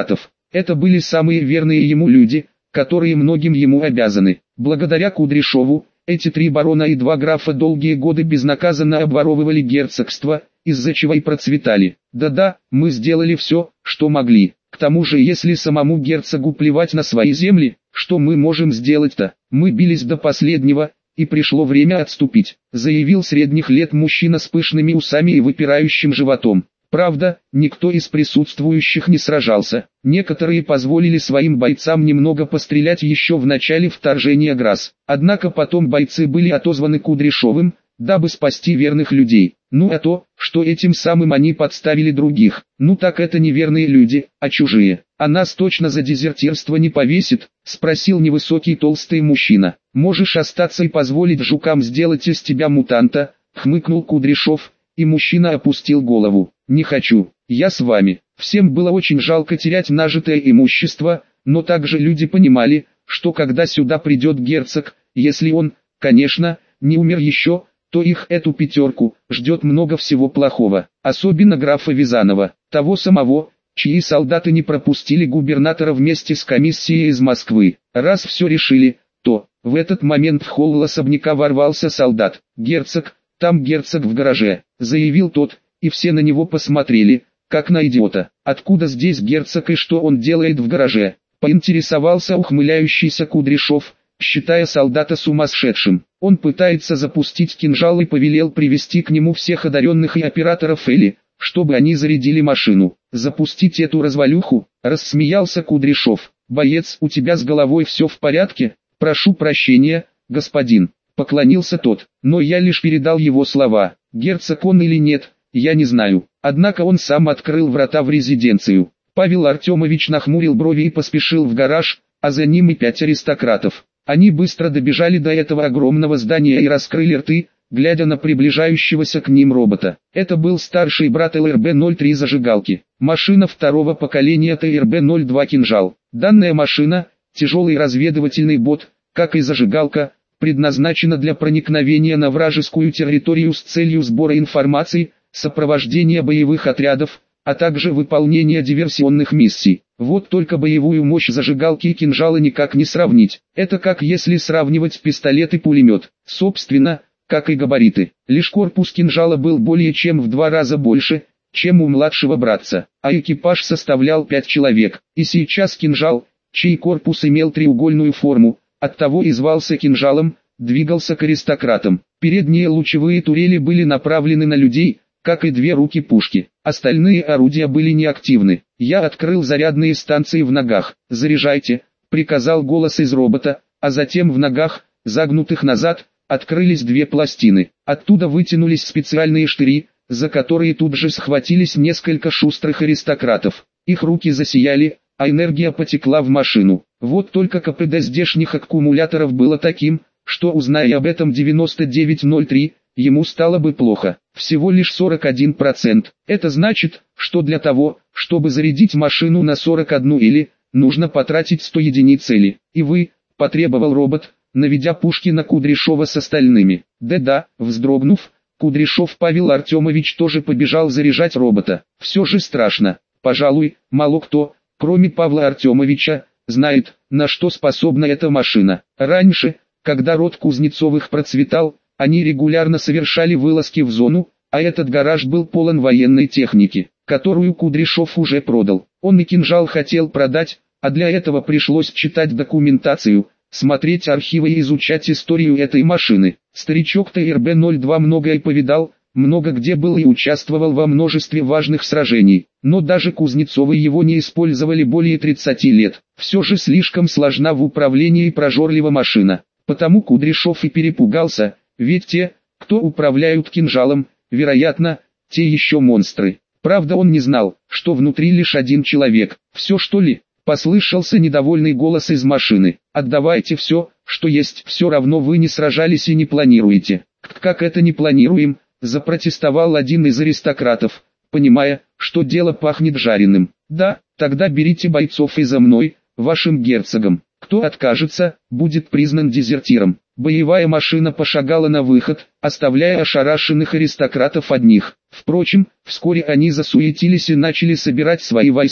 Это были самые верные ему люди, которые многим ему обязаны. Благодаря Кудряшову, эти три барона и два графа долгие годы безнаказанно обворовывали герцогство, из-за чего и процветали. Да-да, мы сделали все, что могли. К тому же, если самому герцогу плевать на свои земли, что мы можем сделать-то? Мы бились до последнего, и пришло время отступить, заявил средних лет мужчина с пышными усами и выпирающим животом. Правда, никто из присутствующих не сражался. Некоторые позволили своим бойцам немного пострелять еще в начале вторжения Грасс. Однако потом бойцы были отозваны Кудряшовым, дабы спасти верных людей. Ну а то, что этим самым они подставили других, ну так это не верные люди, а чужие. А нас точно за дезертирство не повесит, спросил невысокий толстый мужчина. Можешь остаться и позволить жукам сделать из тебя мутанта, хмыкнул Кудряшов, и мужчина опустил голову. Не хочу, я с вами. Всем было очень жалко терять нажитое имущество, но также люди понимали, что когда сюда придет герцог, если он, конечно, не умер еще, то их, эту пятерку, ждет много всего плохого, особенно графа Вязанова, того самого, чьи солдаты не пропустили губернатора вместе с комиссией из Москвы. Раз все решили, то, в этот момент в холл особняка ворвался солдат. «Герцог, там герцог в гараже», — заявил тот, и все на него посмотрели, как на идиота. «Откуда здесь герцог и что он делает в гараже?» — поинтересовался ухмыляющийся Кудряшов, считая солдата сумасшедшим. Он пытается запустить кинжал и повелел привести к нему всех одаренных и операторов Эли, чтобы они зарядили машину. «Запустить эту развалюху?» — рассмеялся Кудряшов. «Боец, у тебя с головой все в порядке?» «Прошу прощения, господин», — поклонился тот, но я лишь передал его слова. Герцог он или нет, я не знаю. Однако он сам открыл врата в резиденцию. Павел Артемович нахмурил брови и поспешил в гараж, а за ним и пять аристократов. Они быстро добежали до этого огромного здания и раскрыли рты, глядя на приближающегося к ним робота. Это был старший брат эл эр бэ ноль три зажигалки, машина второго поколения тэ эр бэ ноль два кинжал. Данная машина, тяжелый разведывательный бот, как и зажигалка, предназначена для проникновения на вражескую территорию с целью сбора информации, сопровождения боевых отрядов, а также выполнения диверсионных миссий. Вот только боевую мощь зажигалки и кинжала никак не сравнить. Это как если сравнивать пистолет и пулемет. Собственно, как и габариты. Лишь корпус кинжала был более чем в два раза больше, чем у младшего братца, а экипаж составлял пять человек. И сейчас кинжал, чей корпус имел треугольную форму, оттого и звался кинжалом, двигался к аристократам. Передние лучевые турели были направлены на людей, как и две руки пушки. Остальные орудия были неактивны. Я открыл зарядные станции в ногах. «Заряжайте», — приказал голос из робота, а затем в ногах, загнутых назад, открылись две пластины. Оттуда вытянулись специальные штыри, за которые тут же схватились несколько шустрых аристократов. Их руки засияли, а энергия потекла в машину. Вот только КПД здешних аккумуляторов было таким, что, узная об этом девяносто девять ноль три, ему стало бы плохо. Всего лишь сорок один процент. Это значит, что для того, чтобы зарядить машину на сорок одну или, нужно потратить сто единиц или. И вы, потребовал робот, наведя пушки на Кудряшова с остальными. Да-да, вздрогнув, Кудряшов Павел Артемович тоже побежал заряжать робота. Все же страшно. Пожалуй, мало кто, кроме Павла Артемовича, знает, на что способна эта машина. Раньше, когда род Кузнецовых процветал, они регулярно совершали вылазки в зону, а этот гараж был полон военной техники, которую Кудряшов уже продал. Он и кинжал хотел продать, а для этого пришлось читать документацию, смотреть архивы и изучать историю этой машины. Старичок тэ эр бэ ноль два многое повидал, много где был и участвовал во множестве важных сражений, но даже Кузнецовы его не использовали более тридцати лет. Все же слишком сложна в управлении и прожорлива машина, потому Кудряшов и перепугался. Ведь те, кто управляют кинжалом, вероятно, те еще монстры. Правда, он не знал, что внутри лишь один человек. «Все что ли?» — послышался недовольный голос из машины. «Отдавайте все, что есть, все равно вы не сражались и не планируете». «Как это не планируем?» — запротестовал один из аристократов, понимая, что дело пахнет жареным. «Да, тогда берите бойцов и за мной, вашим герцогом. Кто откажется, будет признан дезертиром». Боевая машина пошагала на выход, оставляя ошарашенных аристократов одних. Впрочем, вскоре они засуетились и начали собирать свои войска.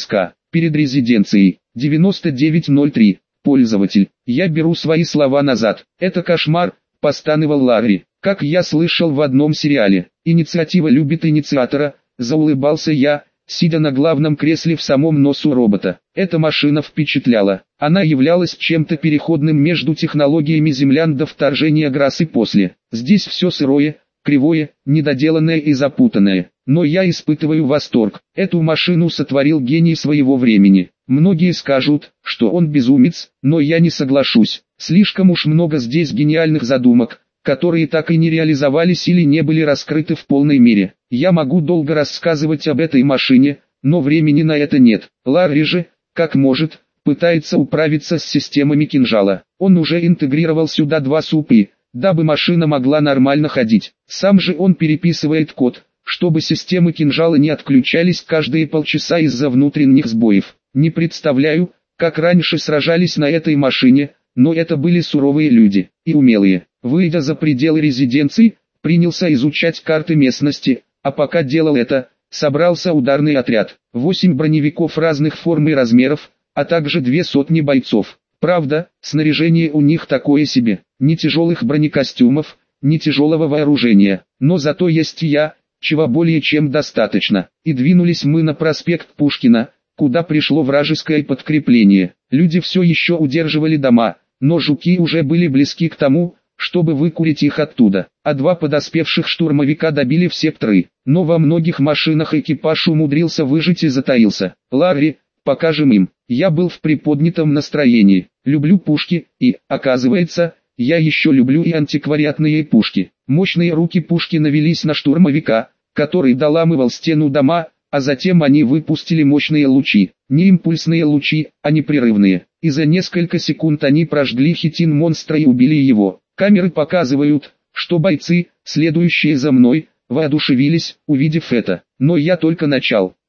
перед резиденцией. девяносто девять ноль три. Пользователь. Я беру свои слова назад. Это кошмар, постановал Ларри. Как я слышал в одном сериале. Инициатива любит инициатора, заулыбался я, сидя на главном кресле в самом носу робота. Эта машина впечатляла. Она являлась чем-то переходным между технологиями землян до вторжения Грассы после. Здесь все сырое, кривое, недоделанное и запутанное. Но я испытываю восторг. Эту машину сотворил гений своего времени. Многие скажут, что он безумец, но я не соглашусь. Слишком уж много здесь гениальных задумок, которые так и не реализовались или не были раскрыты в полной мере. Я могу долго рассказывать об этой машине, но времени на это нет. Ларри же, как может, пытается управиться с системами кинжала. Он уже интегрировал сюда два супы, дабы машина могла нормально ходить. Сам же он переписывает код, чтобы системы кинжала не отключались каждые полчаса из-за внутренних сбоев. Не представляю, как раньше сражались на этой машине, но это были суровые люди и умелые. Выйдя за пределы резиденции, принялся изучать карты местности, а пока делал это, собрался ударный отряд. Восемь броневиков разных форм и размеров, а также две сотни бойцов. Правда, снаряжение у них такое себе, ни тяжелых бронекостюмов, ни тяжелого вооружения, но зато есть и я, чего более чем достаточно. И двинулись мы на проспект Пушкина, куда пришло вражеское подкрепление. Люди все еще удерживали дома, но жуки уже были близки к тому, чтобы выкурить их оттуда, а два подоспевших штурмовика добили в секторы, но во многих машинах экипаж умудрился выжить и затаился. Ларри, покажем им. Я был в приподнятом настроении, люблю пушки, и, оказывается, я еще люблю и антиквариатные пушки. Мощные руки пушки навелись на штурмовика, который доламывал стену дома, а затем они выпустили мощные лучи, не импульсные лучи, а непрерывные, и за несколько секунд они прожгли хитин монстра и убили его. Камеры показывают, что бойцы, следующие за мной, воодушевились, увидев это, но я только начал.